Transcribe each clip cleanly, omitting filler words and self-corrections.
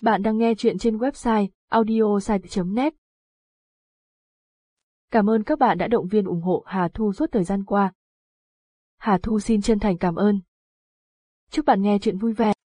Bạn đang nghe chuyện trên website audiosite.net. Cảm ơn các bạn đã động viên ủng hộ Hà Thu suốt thời gian qua. Hà Thu xin chân thành cảm ơn. Chúc bạn nghe chuyện vui vẻ.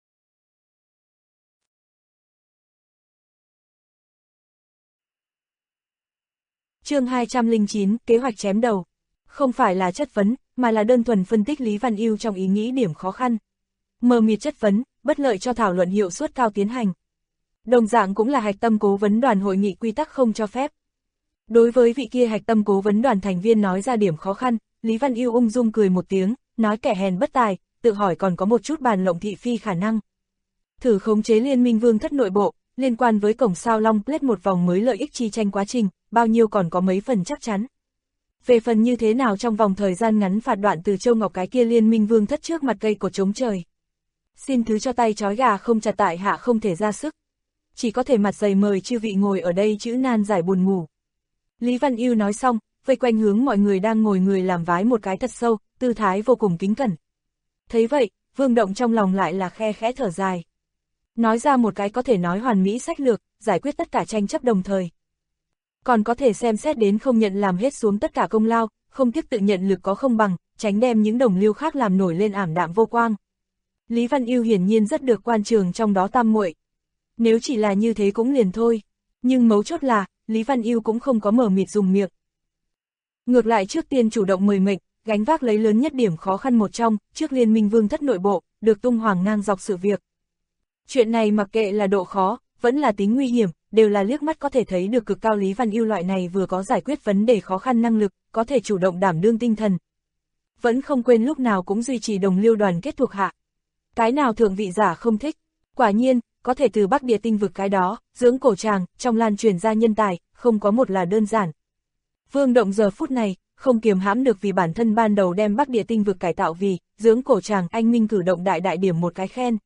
Chương 209, kế hoạch chém đầu. Không phải là chất vấn, mà là đơn thuần phân tích Lý Văn Ưu trong ý nghĩ điểm khó khăn. Mờ mịt chất vấn, bất lợi cho thảo luận hiệu suất cao tiến hành. Đồng dạng cũng là hạch tâm cố vấn đoàn hội nghị quy tắc không cho phép. Đối với vị kia hạch tâm cố vấn đoàn thành viên nói ra điểm khó khăn, Lý Văn Ưu ung dung cười một tiếng, nói kẻ hèn bất tài, tự hỏi còn có một chút bàn lộng thị phi khả năng. Thử khống chế Liên minh Vương thất nội bộ, liên quan với cổng sao Long Plate một vòng mới lợi ích chi tranh quá trình, bao nhiêu còn có mấy phần chắc chắn. Về phần như thế nào trong vòng thời gian ngắn phạt đoạn từ Châu Ngọc cái kia Liên minh Vương thất trước mặt cây cột chống trời. Xin thứ cho tay trói gà không chặt tại hạ không thể ra sức. Chỉ có thể mặt dày mời chư vị ngồi ở đây chữ nan giải buồn ngủ. Lý Văn Ưu nói xong, vây quanh hướng mọi người đang ngồi người làm vái một cái thật sâu, tư thái vô cùng kính cẩn. Thấy vậy, Vương Động trong lòng lại là khe khẽ thở dài. Nói ra một cái có thể nói hoàn mỹ sách lược, giải quyết tất cả tranh chấp đồng thời. Còn có thể xem xét đến không nhận làm hết xuống tất cả công lao, không tiếc tự nhận lực có không bằng, tránh đem những đồng liêu khác làm nổi lên ảm đạm vô quang. Lý Văn Ưu hiển nhiên rất được quan trường trong đó tam muội. Nếu chỉ là như thế cũng liền thôi, nhưng mấu chốt là, Lý Văn Ưu cũng không có mở mịt dùng miệng. Ngược lại trước tiên chủ động mời mệnh, gánh vác lấy lớn nhất điểm khó khăn một trong, trước Liên minh Vương thất nội bộ, được tung hoàng ngang dọc sự việc. Chuyện này mặc kệ là độ khó, vẫn là tính nguy hiểm, đều là liếc mắt có thể thấy được cực cao Lý Văn Ưu loại này vừa có giải quyết vấn đề khó khăn năng lực, có thể chủ động đảm đương tinh thần. Vẫn không quên lúc nào cũng duy trì đồng liêu đoàn kết thuộc hạ. Cái nào thượng vị giả không thích, quả nhiên, có thể từ Bắc Địa tinh vực cái đó, dưỡng cổ tràng, trong lan truyền ra nhân tài, không có một là đơn giản. Vương Động giờ phút này, không kiềm hãm được vì bản thân ban đầu đem Bắc Địa tinh vực cải tạo vì, dưỡng cổ tràng, anh minh cử động đại điểm một cái khen.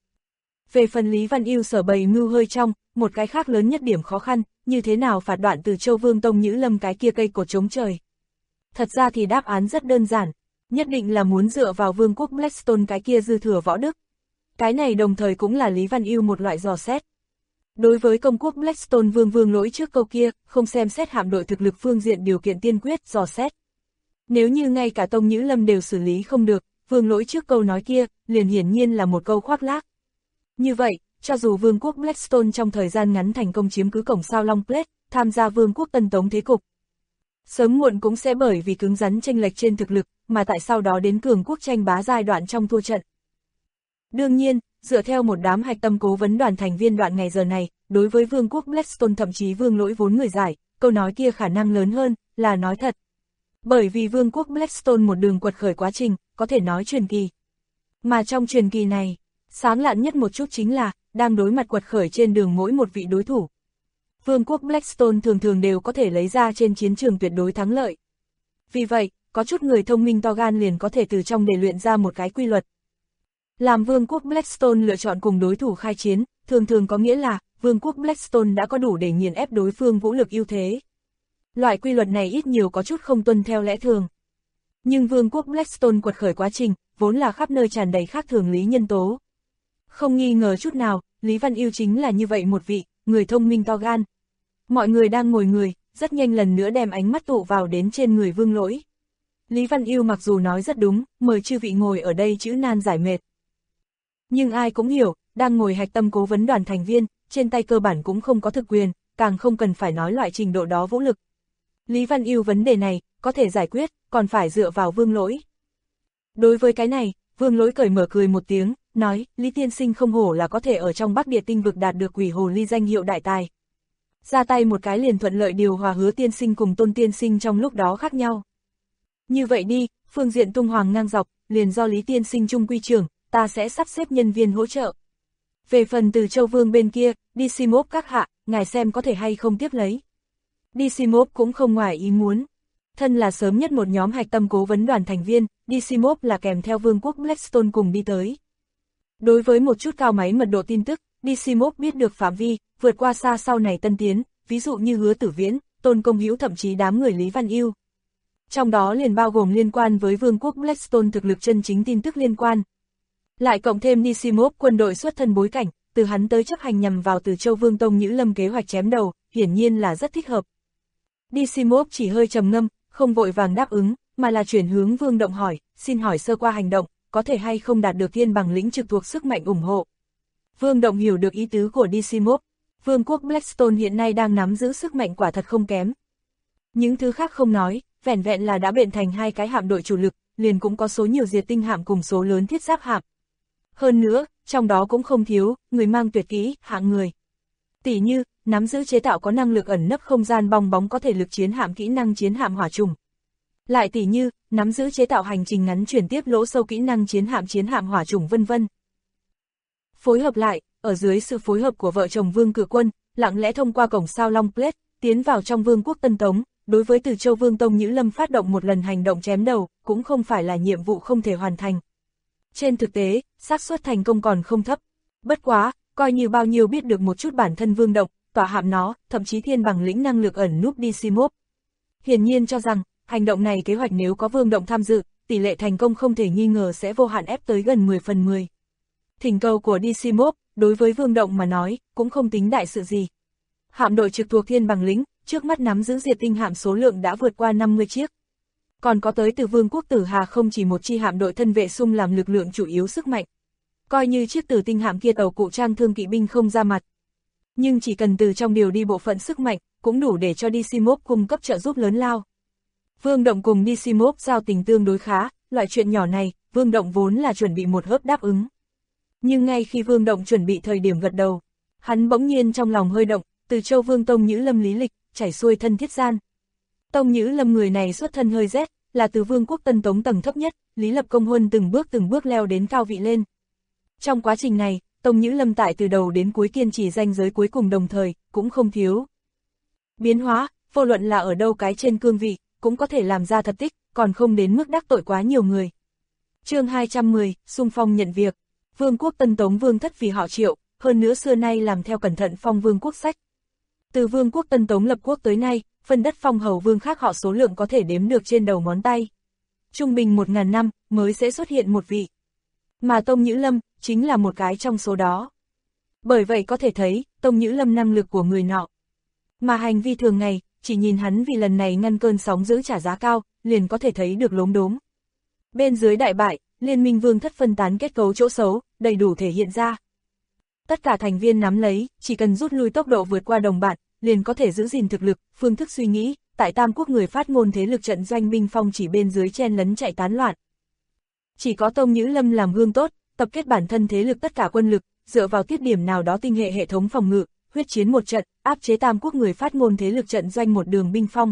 Về phần Lý Văn Ưu sở bày mưu hơi trong, một cái khác lớn nhất điểm khó khăn, như thế nào phạt đoạn từ Châu Vương Tông Nhữ Lâm cái kia cây cột chống trời. Thật ra thì đáp án rất đơn giản, nhất định là muốn dựa vào Vương quốc Blackstone cái kia dư thừa võ đức. Cái này đồng thời cũng là Lý Văn Ưu một loại dò xét. Đối với công quốc Blackstone Vương lỗi trước câu kia, không xem xét hạm đội thực lực phương diện điều kiện tiên quyết dò xét. Nếu như ngay cả Tông Nhữ Lâm đều xử lý không được, Vương lỗi trước câu nói kia, liền hiển nhiên là một câu khoác lác. Như vậy, cho dù Vương quốc Blackstone trong thời gian ngắn thành công chiếm cứ cổng sao Long Plate, tham gia Vương quốc Tân Tống thế cục, sớm muộn cũng sẽ bởi vì cứng rắn chênh lệch trên thực lực, mà tại sau đó đến cường quốc tranh bá giai đoạn trong thua trận. Đương nhiên, dựa theo một đám hạch tâm cố vấn đoàn thành viên đoạn ngày giờ này, đối với Vương quốc Blackstone thậm chí Vương lỗi vốn người giải, câu nói kia khả năng lớn hơn, là nói thật. Bởi vì Vương quốc Blackstone một đường quật khởi quá trình, có thể nói truyền kỳ. Mà trong truyền kỳ này, sáng lạn nhất một chút chính là, đang đối mặt quật khởi trên đường mỗi một vị đối thủ. Vương quốc Blackstone thường đều có thể lấy ra trên chiến trường tuyệt đối thắng lợi. Vì vậy, có chút người thông minh to gan liền có thể từ trong để luyện ra một cái quy luật. Làm Vương quốc Blackstone lựa chọn cùng đối thủ khai chiến, thường có nghĩa là, Vương quốc Blackstone đã có đủ để nghiền ép đối phương vũ lực ưu thế. Loại quy luật này ít nhiều có chút không tuân theo lẽ thường. Nhưng Vương quốc Blackstone quật khởi quá trình, vốn là khắp nơi tràn đầy khác thường lý nhân tố. Không nghi ngờ chút nào, Lý Văn Ưu chính là như vậy một vị, người thông minh to gan. Mọi người đang ngồi rất nhanh lần nữa đem ánh mắt tụ vào đến trên người Vương lỗi. Lý Văn Ưu mặc dù nói rất đúng, mời chư vị ngồi ở đây chữ nan giải mệt. Nhưng ai cũng hiểu, đang ngồi hạch tâm cố vấn đoàn thành viên, trên tay cơ bản cũng không có thực quyền, càng không cần phải nói loại trình độ đó vũ lực. Lý Văn Ưu vấn đề này, có thể giải quyết, còn phải dựa vào Vương lỗi. Đối với cái này, Vương lỗi cởi mở cười một tiếng, nói, Lý tiên sinh không hổ là có thể ở trong Bắc Địa tinh vực đạt được quỷ hồ ly danh hiệu đại tài. Ra tay một cái liền thuận lợi điều hòa Hứa tiên sinh cùng Tôn tiên sinh trong lúc đó khác nhau. Như vậy đi, phương diện tung hoàng ngang dọc, liền do Lý tiên sinh trung quy trưởng, ta sẽ sắp xếp nhân viên hỗ trợ. Về phần từ Châu Vương bên kia, Decimov các hạ, ngài xem có thể hay không tiếp lấy. Decimov cũng không ngoài ý muốn. Thân là sớm nhất một nhóm hạch tâm cố vấn đoàn thành viên, Decimov là kèm theo Vương quốc Blackstone cùng đi tới. Đối với một chút cao máy mật độ tin tức, Decimov biết được phạm vi, vượt qua xa sau này tân tiến, ví dụ như Hứa Tử Viễn, Tôn Công Hữu thậm chí đám người Lý Văn Ưu. Trong đó liền bao gồm liên quan với Vương quốc Blackstone thực lực chân chính tin tức liên quan. Lại cộng thêm Decimov quân đội xuất thân bối cảnh, từ hắn tới chấp hành nhằm vào Từ Châu Vương Tông Nhữ Lâm kế hoạch chém đầu, hiển nhiên là rất thích hợp. Dysimov chỉ hơi trầm ngâm, không vội vàng đáp ứng, mà là chuyển hướng Vương Động hỏi, xin hỏi sơ qua hành động, có thể hay không đạt được thiên bằng lĩnh trực thuộc sức mạnh ủng hộ. Vương Động hiểu được ý tứ của Dysimov, Vương quốc Blackstone hiện nay đang nắm giữ sức mạnh quả thật không kém. Những thứ khác không nói, vẻn vẹn là đã bện thành hai cái hạm đội chủ lực, liền cũng có số nhiều diệt tinh hạm cùng số lớn thiết giáp hạm. Hơn nữa, trong đó cũng không thiếu, người mang tuyệt kỹ, hạng người. Tỷ như, nắm giữ chế tạo có năng lực ẩn nấp không gian bong bóng có thể lực chiến hạm kỹ năng chiến hạm hỏa trùng. Lại tỷ như, nắm giữ chế tạo hành trình ngắn chuyển tiếp lỗ sâu kỹ năng chiến hạm hỏa trùng vân vân. Phối hợp lại, ở dưới sự phối hợp của vợ chồng Vương Cự Quân, lặng lẽ thông qua cổng sao Long Plate, tiến vào trong Vương quốc Tân Tống, đối với Từ Châu Vương Tông Nhữ Lâm phát động một lần hành động chém đầu, cũng không phải là nhiệm vụ không thể hoàn thành. Trên thực tế, xác suất thành công còn không thấp. Bất quá, coi như bao nhiêu biết được một chút bản thân Vương Động, tỏa hạm nó, thậm chí thiên bằng lĩnh năng lực ẩn núp Dysimov. Hiển nhiên cho rằng, hành động này kế hoạch nếu có Vương Động tham dự, tỷ lệ thành công không thể nghi ngờ sẽ vô hạn ép tới gần 10/10. Thỉnh cầu của Dysimov, đối với Vương Động mà nói, cũng không tính đại sự gì. Hạm đội trực thuộc thiên bằng lĩnh, trước mắt nắm giữ diệt tinh hạm số lượng đã vượt qua 50 chiếc. Còn có tới từ Vương quốc Tử Hà không chỉ một chi hạm đội thân vệ xung làm lực lượng chủ yếu sức mạnh. Coi như chiếc Tử Tinh hạm kia tàu cụ trang thương kỵ binh không ra mặt. Nhưng chỉ cần từ trong điều đi bộ phận sức mạnh, cũng đủ để cho Dysimov cung cấp trợ giúp lớn lao. Vương Động cùng Dysimov giao tình tương đối khá, loại chuyện nhỏ này, Vương Động vốn là chuẩn bị một hớp đáp ứng. Nhưng ngay khi Vương Động chuẩn bị thời điểm gật đầu, hắn bỗng nhiên trong lòng hơi động, Từ Châu Vương Tông Nhữ Lâm lý lịch, chảy xuôi thân thiết gian. Tông Nhữ Lâm người này xuất thân hơi rét, là từ Vương quốc Tân Tống tầng thấp nhất, Lý Lập Công Huân từng bước leo đến cao vị lên. Trong quá trình này, Tông Nhữ Lâm tại từ đầu đến cuối kiên trì ranh giới cuối cùng đồng thời, cũng không thiếu biến hóa, vô luận là ở đâu cái trên cương vị, cũng có thể làm ra thật tích, còn không đến mức đắc tội quá nhiều người. Chương 210, xung phong nhận việc. Vương quốc Tân Tống Vương thất vì họ Triệu, hơn nữa xưa nay làm theo cẩn thận phong vương quốc sách. Từ Vương quốc Tân Tống lập quốc tới nay, phân đất phong hầu vương khác họ số lượng có thể đếm được trên đầu ngón tay. Trung bình 1000 năm mới sẽ xuất hiện một vị. Mà Tông Nhữ Lâm chính là một cái trong số đó. Bởi vậy có thể thấy, Tông Nhữ Lâm năng lực của người nọ. Mà hành vi thường ngày, chỉ nhìn hắn vì lần này ngăn cơn sóng dữ trả giá cao, liền có thể thấy được lốm đốm. Bên dưới đại bại, liên minh vương thất phân tán kết cấu chỗ xấu, đầy đủ thể hiện ra. Tất cả thành viên nắm lấy, chỉ cần rút lui tốc độ vượt qua đồng bạn, liền có thể giữ gìn thực lực, phương thức suy nghĩ, tại Tam Quốc người phát ngôn thế lực trận doanh binh phong chỉ bên dưới chen lấn chạy tán loạn. Chỉ có Tông Nhữ Lâm làm gương tốt, tập kết bản thân thế lực tất cả quân lực, dựa vào tiết điểm nào đó tinh hệ hệ thống phòng ngự, huyết chiến một trận, áp chế Tam Quốc người phát ngôn thế lực trận doanh một đường binh phong.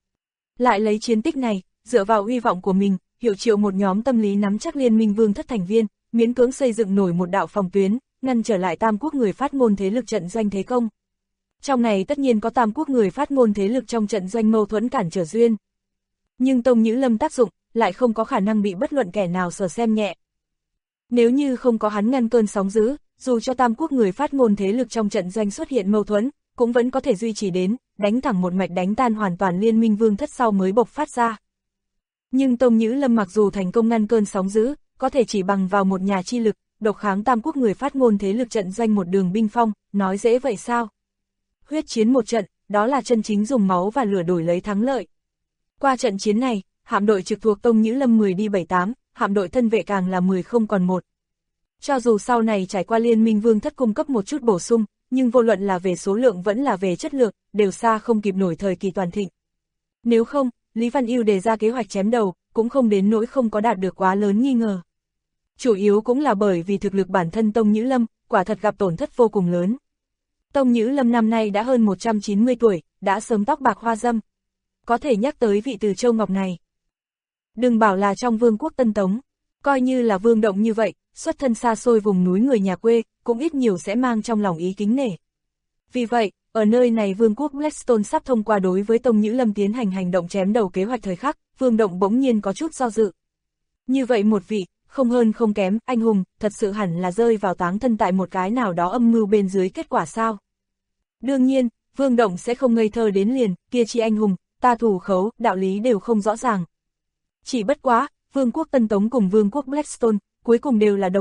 Lại lấy chiến tích này, dựa vào uy vọng của mình, hiệu triệu một nhóm tâm lý nắm chắc liên minh vương thất thành viên, miễn cưỡng xây dựng nổi một đạo phòng tuyến, ngăn trở lại Tam Quốc người phát ngôn thế lực trận doanh thế công. Trong này tất nhiên có Tam Quốc người phát ngôn thế lực trong trận doanh mâu thuẫn cản trở duyên. Nhưng Tông Nhữ Lâm tác dụng, lại không có khả năng bị bất luận kẻ nào sờ xem nhẹ. Nếu như không có hắn ngăn cơn sóng dữ, dù cho Tam Quốc người phát ngôn thế lực trong trận doanh xuất hiện mâu thuẫn, cũng vẫn có thể duy trì đến, đánh thẳng một mạch đánh tan hoàn toàn liên minh vương thất sau mới bộc phát ra. Nhưng Tông Nhữ Lâm mặc dù thành công ngăn cơn sóng dữ, có thể chỉ bằng vào một nhà chi lực, độc kháng Tam Quốc người phát ngôn thế lực trận doanh một đường binh phong, nói dễ vậy sao? Huyết chiến một trận, đó là chân chính dùng máu và lửa đổi lấy thắng lợi. Qua trận chiến này, hạm đội trực thuộc Tông Nhữ Lâm 10 đi 7-8, hạm đội thân vệ càng là 10 không còn 1. Cho dù sau này trải qua liên minh vương thất cung cấp một chút bổ sung, nhưng vô luận là về số lượng vẫn là về chất lượng, đều xa không kịp nổi thời kỳ toàn thịnh. Nếu không, Lý Văn Ưu đề ra kế hoạch chém đầu, cũng không đến nỗi không có đạt được quá lớn nghi ngờ. Chủ yếu cũng là bởi vì thực lực bản thân Tông Nhữ Lâm, quả thật gặp tổn thất vô cùng lớn. Tông Nhữ Lâm năm nay đã hơn 190 tuổi, đã sớm tóc bạc hoa râm. Có thể nhắc tới vị Từ Châu Ngọc này. Đừng bảo là trong vương quốc Tân Tống, coi như là Vương Động như vậy, xuất thân xa xôi vùng núi người nhà quê, cũng ít nhiều sẽ mang trong lòng ý kính nể. Vì vậy, ở nơi này vương quốc Blackstone sắp thông qua đối với Tông Nhữ Lâm tiến hành hành động chém đầu kế hoạch thời khắc, Vương Động bỗng nhiên có chút do dự. Như vậy một vị, không hơn không kém, anh hùng, thật sự hẳn là rơi vào táng thân tại một cái nào đó âm mưu bên dưới kết quả sao? Đương nhiên, Vương Động sẽ không ngây thơ đến liền, kia chi anh hùng, ta thủ khấu, đạo lý đều không rõ ràng. Chỉ bất quá, vương quốc Tân Tống cùng vương quốc Blackstone, cuối cùng đều là đồng tộc,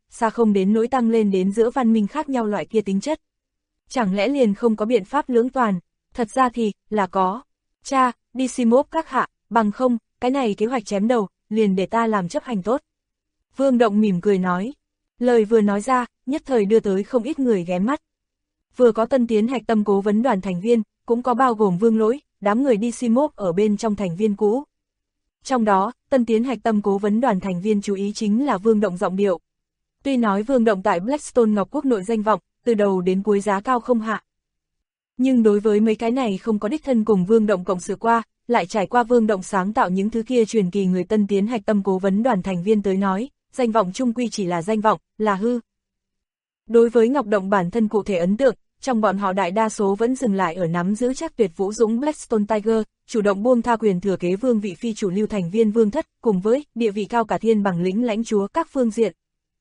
xa không đến nỗi tăng lên đến giữa văn minh khác nhau loại kia tính chất. Chẳng lẽ liền không có biện pháp lưỡng toàn? Thật ra thì, là có. Cha, Decimov các hạ, bằng không, cái này kế hoạch chém đầu, liền để ta làm chấp hành tốt. Vương Động mỉm cười nói. Lời vừa nói ra, nhất thời đưa tới không ít người ghé mắt. Vừa có tân tiến hạch tâm cố vấn đoàn thành viên, cũng có bao gồm Vương Lỗi, đám người Decimov ở bên trong thành viên cũ. Trong đó, tân tiến hạch tâm cố vấn đoàn thành viên chú ý chính là Vương Động giọng điệu. Tuy nói Vương Động tại Blackstone Ngọc Quốc nội danh vọng, từ đầu đến cuối giá cao không hạ. Nhưng đối với mấy cái này không có đích thân cùng Vương Động cộng sự qua, lại trải qua Vương Động sáng tạo những thứ kia truyền kỳ người tân tiến hạch tâm cố vấn đoàn thành viên tới nói, danh vọng chung quy chỉ là danh vọng, là hư. Đối với Ngọc Động bản thân cụ thể ấn tượng, trong bọn họ đại đa số vẫn dừng lại ở nắm giữ chắc tuyệt vũ dũng Blackstone Tiger, chủ động buông tha quyền thừa kế vương vị phi chủ lưu thành viên vương thất, cùng với địa vị cao cả thiên bằng lĩnh lãnh chúa các phương diện.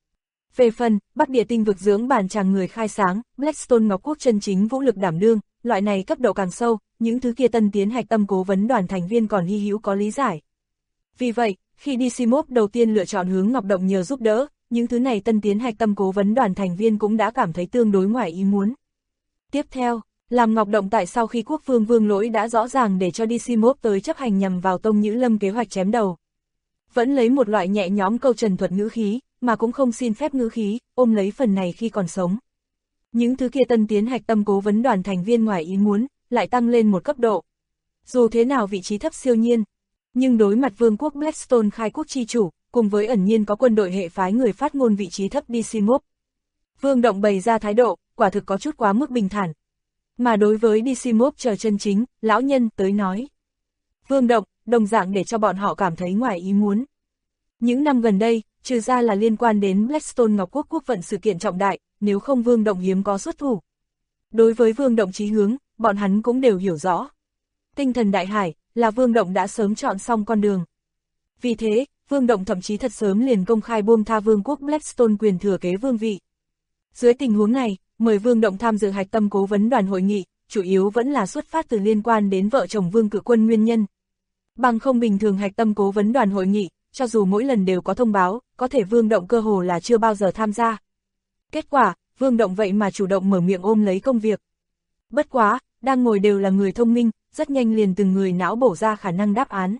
Về phần, Bắc Địa tinh vực dưỡng bản chàng người khai sáng, Blackstone Ngọc Quốc chân chính vũ lực đảm đương, loại này cấp độ càng sâu, những thứ kia tân tiến hạch tâm cố vấn đoàn thành viên còn hy hữu có lý giải. Vì vậy, khi Decimov đầu tiên lựa chọn hướng Ngọc Động nhờ giúp đỡ, những thứ này tân tiến hạch tâm cố vấn đoàn thành viên cũng đã cảm thấy tương đối ngoài ý muốn. Tiếp theo, làm Ngọc Động tại sau khi quốc vương Vương Lỗi đã rõ ràng để cho Decimov tới chấp hành nhằm vào Tông Nhữ Lâm kế hoạch chém đầu. Vẫn lấy một loại nhẹ nhõm câu trần thuật ngữ khí, mà cũng không xin phép ngữ khí, ôm lấy phần này khi còn sống. Những thứ kia tân tiến hạch tâm cố vấn đoàn thành viên ngoài ý muốn, lại tăng lên một cấp độ. Dù thế nào vị trí thấp siêu nhiên, nhưng đối mặt vương quốc Blackstone khai quốc chi chủ, cùng với ẩn nhiên có quân đội hệ phái người phát ngôn vị trí thấp Decimov. Vương Động bày ra thái độ, quả thực có chút quá mức bình thản. Mà đối với Decimov chờ chân chính, lão nhân tới nói. Vương Động, đồng dạng để cho bọn họ cảm thấy ngoài ý muốn. Những năm gần đây, trừ ra là liên quan đến Blackstone Ngọc Quốc quốc vận sự kiện trọng đại, nếu không Vương Động hiếm có xuất thủ. Đối với Vương Động chí hướng, bọn hắn cũng đều hiểu rõ. Tinh thần đại hải, là Vương Động đã sớm chọn xong con đường. Vì thế, Vương Động thậm chí thật sớm liền công khai buông tha vương quốc Blackstone quyền thừa kế vương vị. Dưới tình huống này, mời Vương Động tham dự hạch tâm cố vấn đoàn hội nghị, chủ yếu vẫn là xuất phát từ liên quan đến vợ chồng Vương Cự Quân nguyên nhân. Bằng không bình thường hạch tâm cố vấn đoàn hội nghị, cho dù mỗi lần đều có thông báo, có thể Vương Động cơ hồ là chưa bao giờ tham gia. Kết quả, Vương Động vậy mà chủ động mở miệng ôm lấy công việc. Bất quá, đang ngồi đều là người thông minh, rất nhanh liền từng người não bổ ra khả năng đáp án.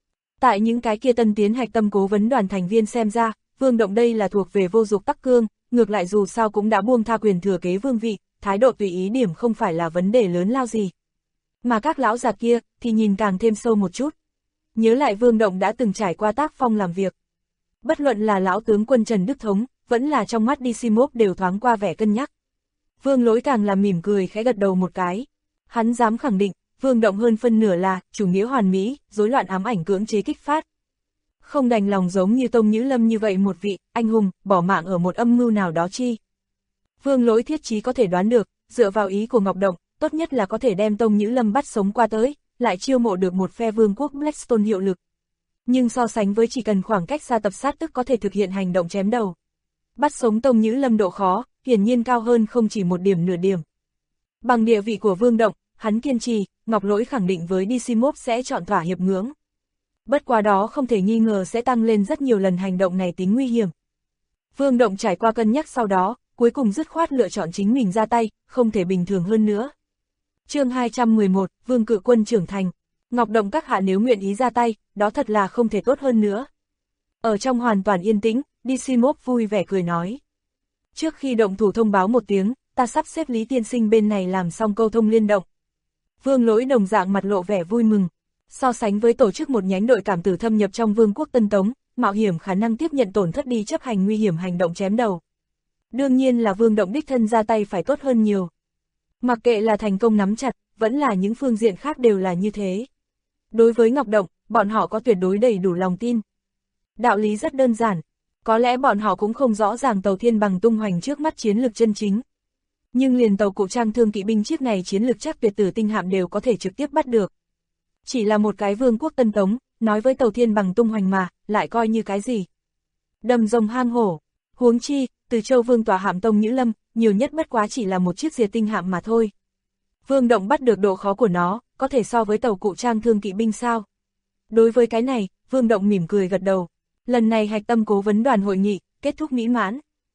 Tại những cái kia tân tiến hạch tâm cố vấn đoàn thành viên xem ra, Vương Động đây là thuộc về vô dục tắc cương, ngược lại dù sao cũng đã buông tha quyền thừa kế vương vị, thái độ tùy ý điểm không phải là vấn đề lớn lao gì. Mà các lão già kia, thì nhìn càng thêm sâu một chút. Nhớ lại Vương Động đã từng trải qua tác phong làm việc. Bất luận là lão tướng quân Trần Đức Thống, vẫn là trong mắt Decimov đều thoáng qua vẻ cân nhắc. Vương Lỗi càng là mỉm cười khẽ gật đầu một cái. Hắn dám khẳng định, Vương Động hơn phân nửa là chủ nghĩa hoàn mỹ, rối loạn ám ảnh cưỡng chế kích phát. Không đành lòng giống như Tông Nhữ Lâm như vậy một vị anh hùng, bỏ mạng ở một âm mưu nào đó chi. Vương Lỗi thiết chí có thể đoán được, dựa vào ý của Ngọc Động, tốt nhất là có thể đem Tông Nhữ Lâm bắt sống qua tới, lại chiêu mộ được một phe vương quốc Blackstone hiệu lực. Nhưng so sánh với chỉ cần khoảng cách xa tập sát tức có thể thực hiện hành động chém đầu. Bắt sống Tông Nhữ Lâm độ khó, hiển nhiên cao hơn không chỉ một điểm nửa điểm. Bằng địa vị của Vương Động, hắn kiên trì, Ngọc Lỗi khẳng định với Decimov sẽ chọn thỏa hiệp ngưỡng. Bất quá đó không thể nghi ngờ sẽ tăng lên rất nhiều lần hành động này tính nguy hiểm. Vương Động trải qua cân nhắc sau đó, cuối cùng dứt khoát lựa chọn chính mình ra tay, không thể bình thường hơn nữa. Chương 211, Vương Cự Quân trưởng thành. Ngọc Động các hạ nếu nguyện ý ra tay, đó thật là không thể tốt hơn nữa. Ở trong hoàn toàn yên tĩnh, Decimov vui vẻ cười nói. Trước khi động thủ thông báo một tiếng, ta sắp xếp Lý tiên sinh bên này làm xong câu thông liên động. Vương Lỗi đồng dạng mặt lộ vẻ vui mừng. So sánh với tổ chức một nhánh đội cảm tử thâm nhập trong vương quốc Tân Tống, mạo hiểm khả năng tiếp nhận tổn thất đi chấp hành nguy hiểm hành động chém đầu. Đương nhiên là Vương Động đích thân ra tay phải tốt hơn nhiều. Mặc kệ là thành công nắm chặt, vẫn là những phương diện khác đều là như thế. Đối với Ngọc Động, bọn họ có tuyệt đối đầy đủ lòng tin. Đạo lý rất đơn giản, có lẽ bọn họ cũng không rõ ràng tàu Thiên Bằng tung hoành trước mắt chiến lược chân chính. Nhưng liền tàu cụ trang thương kỵ binh chiếc này chiến lược chắc tuyệt tử tinh hạm đều có thể trực tiếp bắt được. Chỉ là một cái vương quốc Tân Tống, nói với tàu Thiên Bằng tung hoành mà, lại coi như cái gì. Đầm rồng hang hổ, huống chi, từ Châu Vương tòa hạm Tông Nhữ Lâm, nhiều nhất bất quá chỉ là một chiếc diệt tinh hạm mà thôi. Vương Động bắt được độ khó của nó, có thể so với tàu cụ trang thương kỵ binh sao? Đối với cái này, Vương Động mỉm cười gật đầu. Lần này hạch tâm cố vấn đoàn hội nghị, kết thúc mỹ mãn.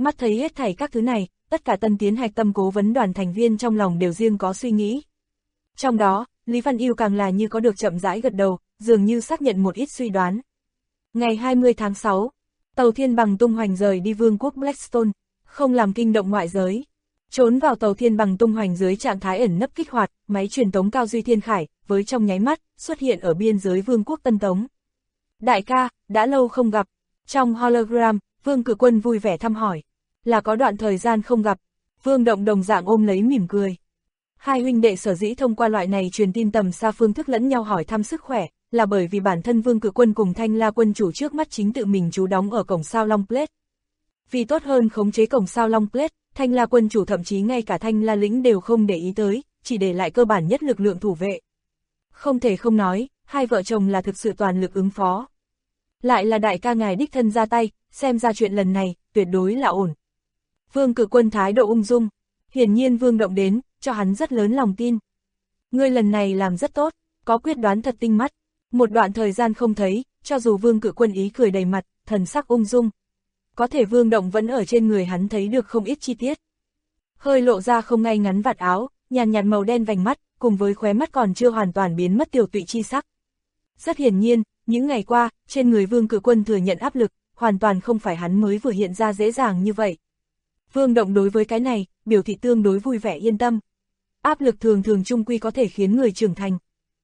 Mắt thấy hết thảy các thứ này, tất cả tân tiến hạch tâm cố vấn đoàn thành viên trong lòng đều riêng có suy nghĩ. Trong đó, Lý Văn Yêu càng là như có được chậm rãi gật đầu, dường như xác nhận một ít suy đoán. Ngày 20 tháng 6, tàu Thiên Bằng tung hoành rời đi vương quốc Blackstone, không làm kinh động ngoại giới. Trốn vào tàu Thiên Bằng tung hoành dưới trạng thái ẩn nấp kích hoạt, máy truyền tống cao duy thiên khải, với trong nháy mắt, xuất hiện ở biên giới vương quốc Tân Tống. Đại ca, đã lâu không gặp. Trong hologram, Vương Cử Quân vui vẻ thăm hỏi. Là có đoạn thời gian không gặp. Vương Động đồng dạng ôm lấy mỉm cười. Hai huynh đệ sở dĩ thông qua loại này truyền tin tầm xa phương thức lẫn nhau hỏi thăm sức khỏe, là bởi vì bản thân Vương Cử Quân cùng Thanh La quân chủ trước mắt chính tự mình trú đóng ở cổng sao Long Plate. Vì tốt hơn khống chế cổng sao Long Plate, Thanh La quân chủ thậm chí ngay cả Thanh La lĩnh đều không để ý tới, chỉ để lại cơ bản nhất lực lượng thủ vệ. Không thể không nói, hai vợ chồng là thực sự toàn lực ứng phó. Lại là đại ca ngài đích thân ra tay, xem ra chuyện lần này, tuyệt đối là ổn. Vương Cử Quân thái độ ung dung, hiển nhiên Vương Động đến, cho hắn rất lớn lòng tin. Ngươi lần này làm rất tốt, có quyết đoán thật tinh mắt. Một đoạn thời gian không thấy, cho dù Vương Cử Quân ý cười đầy mặt, thần sắc ung dung. Có thể Vương Động vẫn ở trên người hắn thấy được không ít chi tiết. Hơi lộ ra không ngay ngắn vạt áo, nhàn nhạt màu đen vành mắt, cùng với khóe mắt còn chưa hoàn toàn biến mất tiểu tụy chi sắc. Rất hiển nhiên, những ngày qua, trên người Vương Cử Quân thừa nhận áp lực, hoàn toàn không phải hắn mới vừa hiện ra dễ dàng như vậy. Vương Động đối với cái này, biểu thị tương đối vui vẻ yên tâm. Áp lực thường thường chung quy có thể khiến người trưởng thành.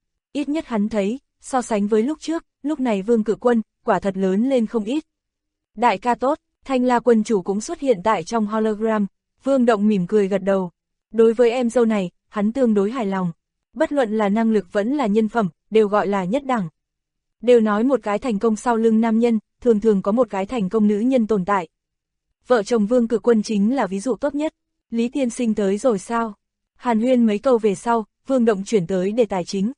Ít nhất hắn thấy, so sánh với lúc trước, lúc này Vương Cử Quân, quả thật lớn lên không ít. Đại ca tốt, Thanh La quân chủ cũng xuất hiện tại trong hologram, Vương Động mỉm cười gật đầu. Đối với em dâu này, hắn tương đối hài lòng. Bất luận là năng lực vẫn là nhân phẩm, đều gọi là nhất đẳng. Đều nói một cái thành công sau lưng nam nhân, thường thường có một cái thành công nữ nhân tồn tại. Vợ chồng Vương Cử Quân chính là ví dụ tốt nhất. Lý tiên sinh tới rồi sao? Hàn huyên mấy câu về sau, Vương Động chuyển tới đề tài chính.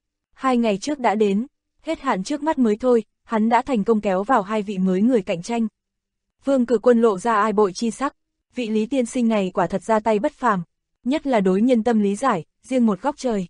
2 ngày trước đã đến, hết hạn trước mắt mới thôi, hắn đã thành công kéo vào 2 vị mới người cạnh tranh. Vương Cử Quân lộ ra ai bội chi sắc, vị Lý tiên sinh này quả thật ra tay bất phàm, nhất là đối nhân tâm lý giải, riêng một góc trời.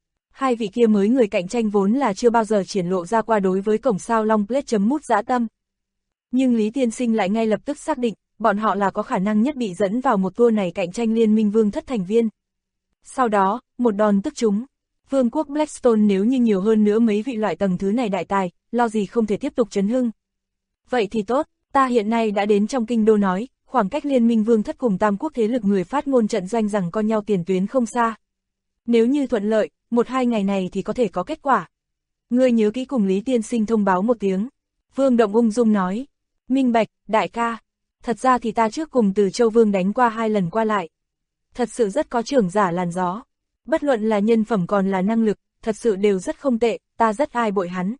2 vị kia mới người cạnh tranh vốn là chưa bao giờ triển lộ ra qua đối với cổng sao Long Plate chấm mút dã tâm. Nhưng Lý tiên sinh lại ngay lập tức xác định, bọn họ là có khả năng nhất bị dẫn vào một tour này cạnh tranh liên minh vương thất thành viên. Sau đó, một đòn tức chúng. Vương quốc Blackstone nếu như nhiều hơn nữa mấy vị loại tầng thứ này đại tài, lo gì không thể tiếp tục chấn hưng. Vậy thì tốt, ta hiện nay đã đến trong kinh đô nói, khoảng cách liên minh vương thất cùng tam quốc thế lực người phát ngôn trận doanh rằng con nhau tiền tuyến không xa. Nếu như thuận lợi, 1-2 ngày này thì có thể có kết quả. Ngươi nhớ kỹ cùng Lý tiên sinh thông báo một tiếng. Vương Động ung dung nói, minh bạch, đại ca. Thật ra thì ta trước cùng Từ Châu Vương đánh qua 2 lần qua lại. Thật sự rất có trưởng giả làn gió. Bất luận là nhân phẩm còn là năng lực, thật sự đều rất không tệ, ta rất ai bội hắn.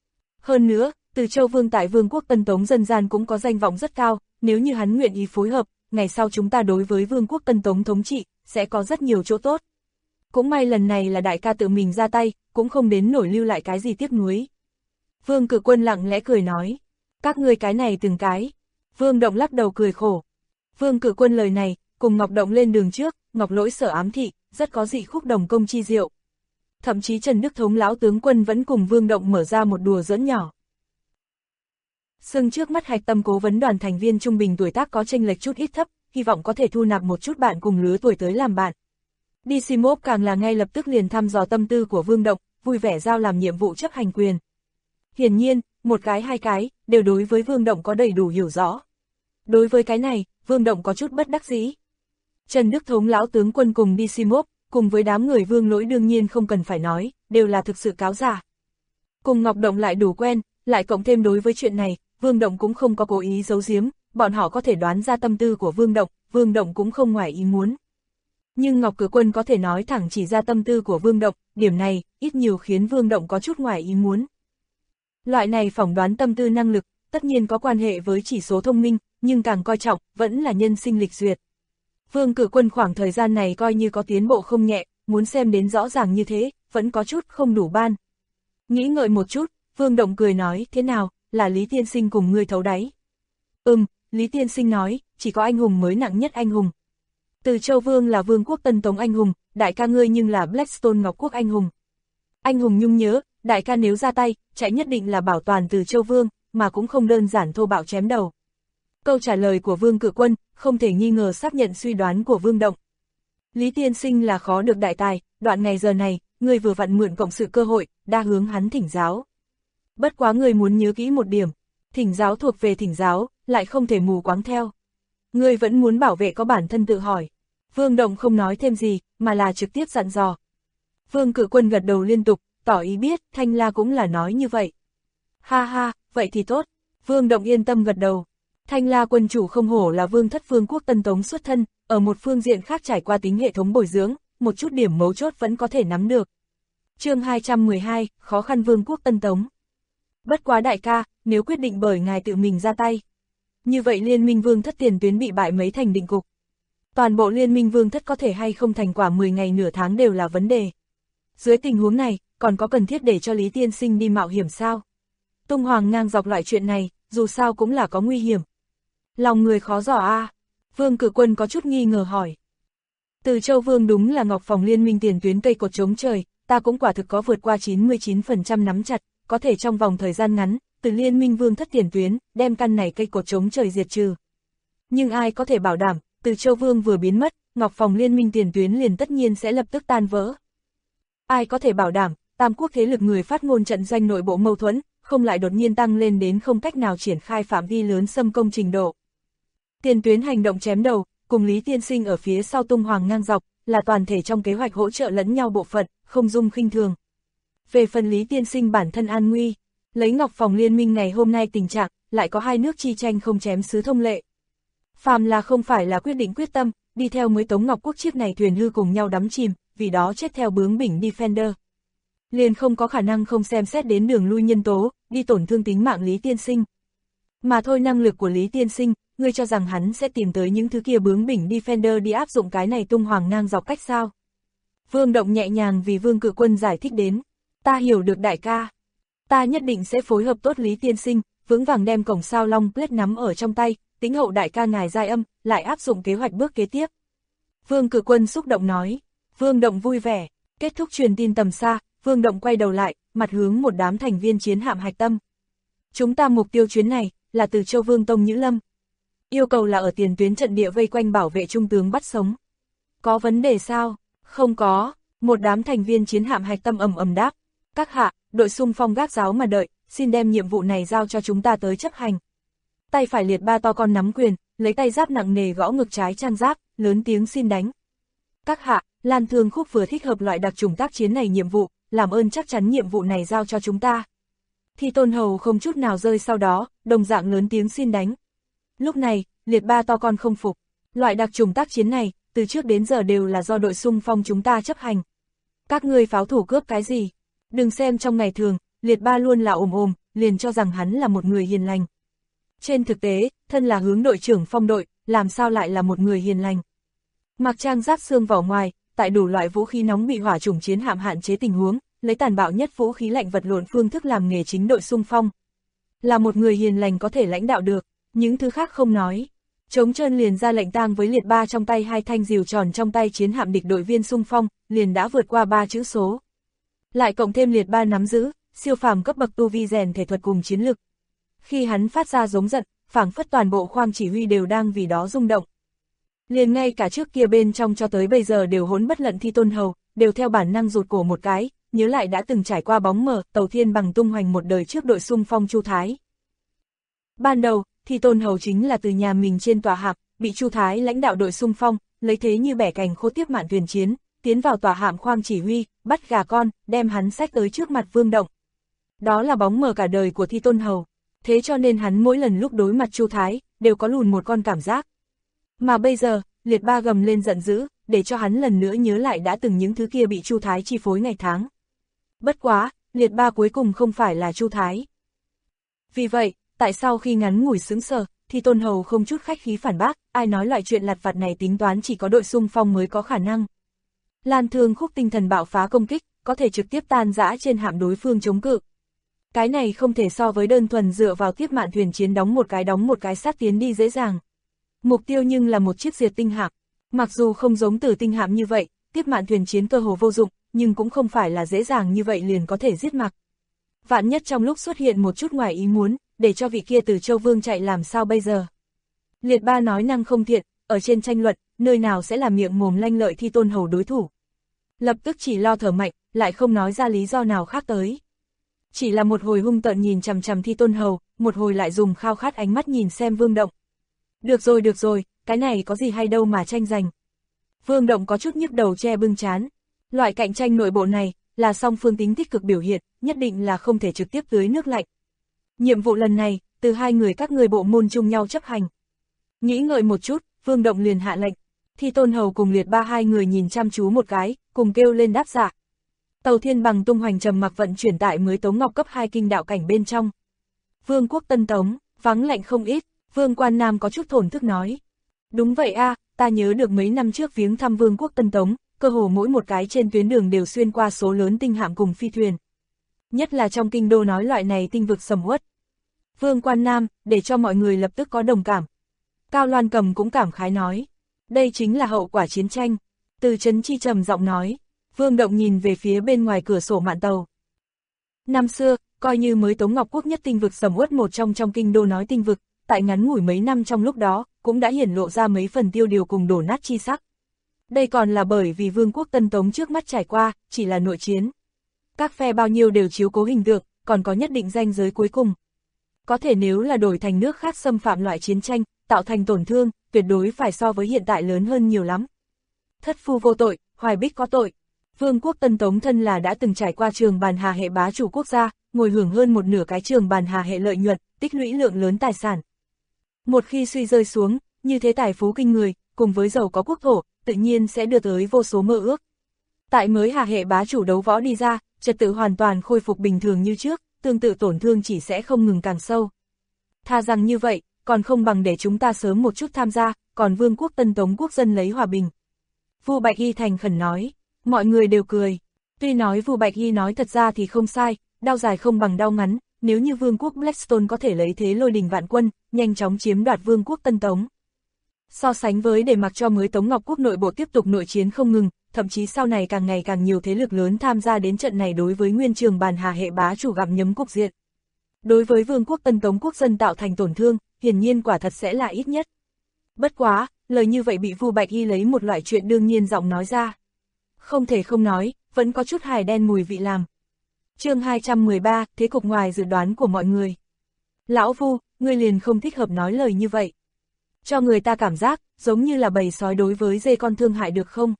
Hơn nữa, Từ Châu Vương tại Vương quốc Tân Tống dân gian cũng có danh vọng rất cao, nếu như hắn nguyện ý phối hợp, ngày sau chúng ta đối với Vương quốc Tân Tống thống trị, sẽ có rất nhiều chỗ tốt. Cũng may lần này là đại ca tự mình ra tay, cũng không đến nổi lưu lại cái gì tiếc nuối. Vương Cử Quân lặng lẽ cười nói, các ngươi cái này từng cái. Vương Động lắc đầu cười khổ. Vương Cử Quân lời này, cùng Ngọc Động lên đường trước, Ngọc Lỗi sở ám thị, rất có dị khúc đồng công chi diệu. Thậm chí Trần Đức Thống lão tướng quân vẫn cùng Vương Động mở ra một đùa giỡn nhỏ. Xưng trước mắt hạch tâm cố vấn đoàn thành viên trung bình tuổi tác có chênh lệch chút ít thấp, hy vọng có thể thu nạp một chút bạn cùng lứa tuổi tới làm bạn. Disimov càng là ngay lập tức liền thăm dò tâm tư của Vương Động, vui vẻ giao làm nhiệm vụ chấp hành quyền. Hiển nhiên, một cái hai cái, đều đối với Vương Động có đầy đủ hiểu rõ. Đối với cái này, Vương Động có chút bất đắc dĩ. Trần Đức Thống lão tướng quân cùng Disimov, cùng với đám người Vương Lỗi đương nhiên không cần phải nói, đều là thực sự cáo giả. Cùng Ngọc Động lại đủ quen, lại cộng thêm đối với chuyện này, Vương Động cũng không có cố ý giấu giếm, bọn họ có thể đoán ra tâm tư của Vương Động cũng không ngoài ý muốn. Nhưng Ngọc Cử Quân có thể nói thẳng chỉ ra tâm tư của Vương Động, điểm này, ít nhiều khiến Vương Động có chút ngoài ý muốn. Loại này phỏng đoán tâm tư năng lực, tất nhiên có quan hệ với chỉ số thông minh, nhưng càng coi trọng, vẫn là nhân sinh lịch duyệt. Vương Cử Quân khoảng thời gian này coi như có tiến bộ không nhẹ, muốn xem đến rõ ràng như thế, vẫn có chút không đủ ban. Nghĩ ngợi một chút, Vương Động cười nói, thế nào, là Lý tiên sinh cùng ngươi thấu đáy. Lý tiên sinh nói, chỉ có anh hùng mới nặng nhất anh hùng. Từ Châu Vương là Vương quốc Tân Tống anh hùng, đại ca ngươi nhưng là Blackstone Ngọc quốc anh hùng. Anh hùng nhung nhớ, đại ca nếu ra tay, chạy nhất định là bảo toàn Từ Châu Vương, mà cũng không đơn giản thô bạo chém đầu. Câu trả lời của Vương Cự Quân không thể nghi ngờ xác nhận suy đoán của Vương Động. Lý tiên sinh là khó được đại tài, đoạn ngày giờ này, người vừa vặn mượn cộng sự cơ hội, đa hướng hắn thỉnh giáo. Bất quá người muốn nhớ kỹ một điểm, thỉnh giáo thuộc về thỉnh giáo, lại không thể mù quáng theo. Người vẫn muốn bảo vệ có bản thân tự hỏi. Vương Động không nói thêm gì, mà là trực tiếp dặn dò. Vương Cự Quân gật đầu liên tục, tỏ ý biết, Thanh La cũng là nói như vậy. Ha ha, vậy thì tốt. Vương Động yên tâm gật đầu. Thanh La quân chủ không hổ là vương thất Vương quốc Tân Tống xuất thân, ở một phương diện khác trải qua tính hệ thống bồi dưỡng, một chút điểm mấu chốt vẫn có thể nắm được. Chương 212, khó khăn Vương quốc Tân Tống. Bất quá đại ca, nếu quyết định bởi ngài tự mình ra tay, như vậy liên minh vương thất tiền tuyến bị bại mấy thành định cục. Toàn bộ liên minh vương thất có thể hay không thành quả 10 ngày nửa tháng đều là vấn đề. Dưới tình huống này, còn có cần thiết để cho Lý tiên sinh đi mạo hiểm sao? Tung hoàng ngang dọc loại chuyện này, dù sao cũng là có nguy hiểm. Lòng người khó dò a. Vương Cự Quân có chút nghi ngờ hỏi. Từ Châu Vương đúng là Ngọc Phòng liên minh tiền tuyến cây cột chống trời, ta cũng quả thực có vượt qua 99% nắm chặt, có thể trong vòng thời gian ngắn, từ liên minh vương thất tiền tuyến, đem căn này cây cột chống trời diệt trừ. Nhưng ai có thể bảo đảm, từ Châu Vương vừa biến mất, Ngọc Phòng liên minh tiền tuyến liền tất nhiên sẽ lập tức tan vỡ. Ai có thể bảo đảm, tam quốc thế lực người phát ngôn trận doanh nội bộ mâu thuẫn, không lại đột nhiên tăng lên đến không cách nào triển khai phạm vi lớn xâm công trình độ. Tiền tuyến hành động chém đầu, cùng Lý tiên sinh ở phía sau tung hoàng ngang dọc, là toàn thể trong kế hoạch hỗ trợ lẫn nhau bộ phận, không dung khinh thường. Về phần Lý tiên sinh bản thân an nguy, lấy Ngọc Phòng liên minh ngày hôm nay tình trạng, lại có hai nước chi tranh không chém sứ thông lệ. Phàm là không phải là quyết định quyết tâm, đi theo mới Tống Ngọc Quốc chiếc này thuyền hư cùng nhau đắm chìm, vì đó chết theo bướng bỉnh Defender. Liền không có khả năng không xem xét đến đường lui nhân tố, đi tổn thương tính mạng Lý tiên sinh. Mà thôi năng lực của Lý tiên sinh, ngươi cho rằng hắn sẽ tìm tới những thứ kia bướng bỉnh Defender đi áp dụng cái này tung hoàng ngang dọc cách sao? Vương Động nhẹ nhàng vì Vương Cự Quân giải thích đến. Ta hiểu được đại ca. Ta nhất định sẽ phối hợp tốt Lý tiên sinh, vững vàng đem cổng sao long plate nắm ở trong tay, tính hậu đại ca ngài giai âm, lại áp dụng kế hoạch bước kế tiếp. Vương Cự Quân xúc động nói. Vương Động vui vẻ. Kết thúc truyền tin tầm xa, Vương Động quay đầu lại, mặt hướng một đám thành viên chiến hạm hạch tâm. Chúng ta mục tiêu chuyến này, là từ Châu Vương Tông Nhữ Lâm. Yêu cầu là ở tiền tuyến trận địa vây quanh bảo vệ trung tướng bắt sống. Có vấn đề sao? Không có. Một đám thành viên chiến hạm hạch tâm ầm ầm đáp. Các hạ, đội xung phong gác giáo mà đợi, xin đem nhiệm vụ này giao cho chúng ta tới chấp hành. Tay phải liệt ba to con nắm quyền, lấy tay giáp nặng nề gõ ngực trái trang giáp, lớn tiếng xin đánh. Các hạ, Lan Thương Khúc vừa thích hợp loại đặc trùng tác chiến này nhiệm vụ, làm ơn chắc chắn nhiệm vụ này giao cho chúng ta. Thì Tôn Hầu không chút nào rơi sau đó, đồng dạng lớn tiếng xin đánh. Lúc này, liệt ba to con không phục. Loại đặc trùng tác chiến này, từ trước đến giờ đều là do đội xung phong chúng ta chấp hành. Các ngươi pháo thủ cướp cái gì? Đừng xem trong ngày thường, liệt ba luôn là ồm, liền cho rằng hắn là một người hiền lành. Trên thực tế, thân là hướng đội trưởng phong đội, làm sao lại là một người hiền lành. Mặc trang giáp xương vỏ ngoài, tại đủ loại vũ khí nóng bị hỏa chủng chiến hạm hạn chế tình huống, lấy tàn bạo nhất vũ khí lạnh vật lộn phương thức làm nghề chính đội xung phong. Là một người hiền lành có thể lãnh đạo được, những thứ khác không nói. Trống trơn liền ra lệnh tang với liệt ba trong tay hai thanh rìu tròn trong tay chiến hạm địch đội viên xung phong, liền đã vượt qua 3 chữ số. Lại cộng thêm liệt ba nắm giữ, siêu phàm cấp bậc tu vi rèn thể thuật cùng chiến lực. Khi hắn phát ra giống giận, phảng phất toàn bộ khoang chỉ huy đều đang vì đó rung động. Liền ngay cả trước kia bên trong cho tới bây giờ đều hỗn bất lận Thi Tôn Hầu, đều theo bản năng rụt cổ một cái, nhớ lại đã từng trải qua bóng mờ, tàu thiên bằng tung hoành một đời trước đội xung phong Chu Thái. Ban đầu, Thi Tôn Hầu chính là từ nhà mình trên tòa hạm, bị Chu Thái lãnh đạo đội xung phong, lấy thế như bẻ cành khô tiếp mạn thuyền chiến, tiến vào tòa hạm khoang chỉ huy, bắt gà con, đem hắn xách tới trước mặt Vương Động. Đó là bóng mờ cả đời của Thi Tôn Hầu, thế cho nên hắn mỗi lần lúc đối mặt Chu Thái, đều có lùn một con cảm giác. Mà bây giờ, liệt ba gầm lên giận dữ, để cho hắn lần nữa nhớ lại đã từng những thứ kia bị Chu Thái chi phối ngày tháng. Bất quá, liệt ba cuối cùng không phải là Chu Thái. Vì vậy, tại sao khi ngắn ngủi sững sờ, thì Tôn Hầu không chút khách khí phản bác, ai nói loại chuyện lặt vặt này tính toán chỉ có đội xung phong mới có khả năng. Lan Thương Khúc tinh thần bạo phá công kích, có thể trực tiếp tan rã trên hạm đối phương chống cự. Cái này không thể so với đơn thuần dựa vào tiếp mạn thuyền chiến đóng một cái sát tiến đi dễ dàng. Mục tiêu nhưng là một chiếc diệt tinh hạm. Mặc dù không giống Tử tinh hạm như vậy, tiếp mạn thuyền chiến cơ hồ vô dụng, nhưng cũng không phải là dễ dàng như vậy liền có thể giết mặc. Vạn nhất trong lúc xuất hiện một chút ngoài ý muốn, để cho vị kia Từ Châu Vương chạy làm sao bây giờ. Liệt Ba nói năng không thiện, ở trên tranh luận, nơi nào sẽ là miệng mồm lanh lợi Thi Tôn Hầu đối thủ. Lập tức chỉ lo thở mạnh, lại không nói ra lý do nào khác tới. Chỉ là một hồi hung tợn nhìn chằm chằm Thi Tôn Hầu, một hồi lại dùng khao khát ánh mắt nhìn xem Vương Động. Được rồi, cái này có gì hay đâu mà tranh giành. Vương Động có chút nhức đầu che bưng trán. Loại cạnh tranh nội bộ này, là song phương tính tích cực biểu hiện, nhất định là không thể trực tiếp tưới nước lạnh. Nhiệm vụ lần này, từ hai người các ngươi bộ môn chung nhau chấp hành. Nghĩ ngợi một chút, Vương Động liền hạ lệnh. Thi Tôn Hầu cùng Liệt Ba hai người nhìn chăm chú một cái, cùng kêu lên đáp dạ. Tàu Thiên Bằng tung hoành trầm mặc vận chuyển tại mới Tống Ngọc cấp 2 kinh đạo cảnh bên trong. Vương quốc Tân Tống, vắng lạnh không ít, Vương Quan Nam có chút thổn thức nói. Đúng vậy a, ta nhớ được mấy năm trước viếng thăm Vương quốc Tân Tống, cơ hồ mỗi một cái trên tuyến đường đều xuyên qua số lớn tinh hạm cùng phi thuyền. Nhất là trong kinh đô nói loại này tinh vực sầm uất. Vương Quan Nam, để cho mọi người lập tức có đồng cảm. Cao Loan Cầm cũng cảm khái nói. Đây chính là hậu quả chiến tranh. Từ Trấn Chi trầm giọng nói. Vương Động nhìn về phía bên ngoài cửa sổ mạn tàu. Năm xưa, coi như mới Tống Ngọc Quốc nhất tinh vực sầm uất một trong kinh đô nói tinh vực, tại ngắn ngủi mấy năm trong lúc đó, cũng đã hiển lộ ra mấy phần tiêu điều cùng đổ nát chi sắc. Đây còn là bởi vì Vương quốc Tân Tống trước mắt trải qua, chỉ là nội chiến. Các phe bao nhiêu đều chiếu cố hình tượng, còn có nhất định ranh giới cuối cùng. Có thể nếu là đổi thành nước khác xâm phạm loại chiến tranh, tạo thành tổn thương, tuyệt đối phải so với hiện tại lớn hơn nhiều lắm. Thất phu vô tội, Hoài Bích có tội. Vương quốc Tân Tống thân là đã từng trải qua trường bàn hà hệ bá chủ quốc gia, ngồi hưởng hơn một nửa cái trường bàn hà hệ lợi nhuận, tích lũy lượng lớn tài sản. Một khi suy rơi xuống, như thế tài phú kinh người, cùng với giàu có quốc thổ, tự nhiên sẽ đưa tới vô số mơ ước. Tại mới hà hệ bá chủ đấu võ đi ra, trật tự hoàn toàn khôi phục bình thường như trước, tương tự tổn thương chỉ sẽ không ngừng càng sâu. Tha rằng như vậy, còn không bằng để chúng ta sớm một chút tham gia, còn Vương quốc Tân Tống quốc dân lấy hòa bình. Vu Bạch Hy thành khẩn nói, mọi người đều cười. Tuy nói Vu Bạch Hy nói thật ra thì không sai, đao dài không bằng đao ngắn, nếu như Vương quốc Blackstone có thể lấy thế lôi đình vạn quân, nhanh chóng chiếm đoạt Vương quốc Tân Tống. So sánh với để mặc cho mới Tống Ngọc Quốc nội bộ tiếp tục nội chiến không ngừng, thậm chí sau này càng ngày càng nhiều thế lực lớn tham gia đến trận này đối với nguyên trường bàn hà hệ bá chủ gặm nhấm cục diện. Đối với Vương quốc Tân Tống quốc dân tạo thành tổn thương, hiển nhiên quả thật sẽ là ít nhất. Bất quá, lời như vậy bị Vu Bạch Hy lấy một loại chuyện đương nhiên giọng nói ra. Không thể không nói, vẫn có chút hài đen mùi vị làm. Chương 213, thế cục ngoài dự đoán của mọi người. Lão Vu, ngươi liền không thích hợp nói lời như vậy. Cho người ta cảm giác, giống như là bầy sói đối với dê con thương hại được không?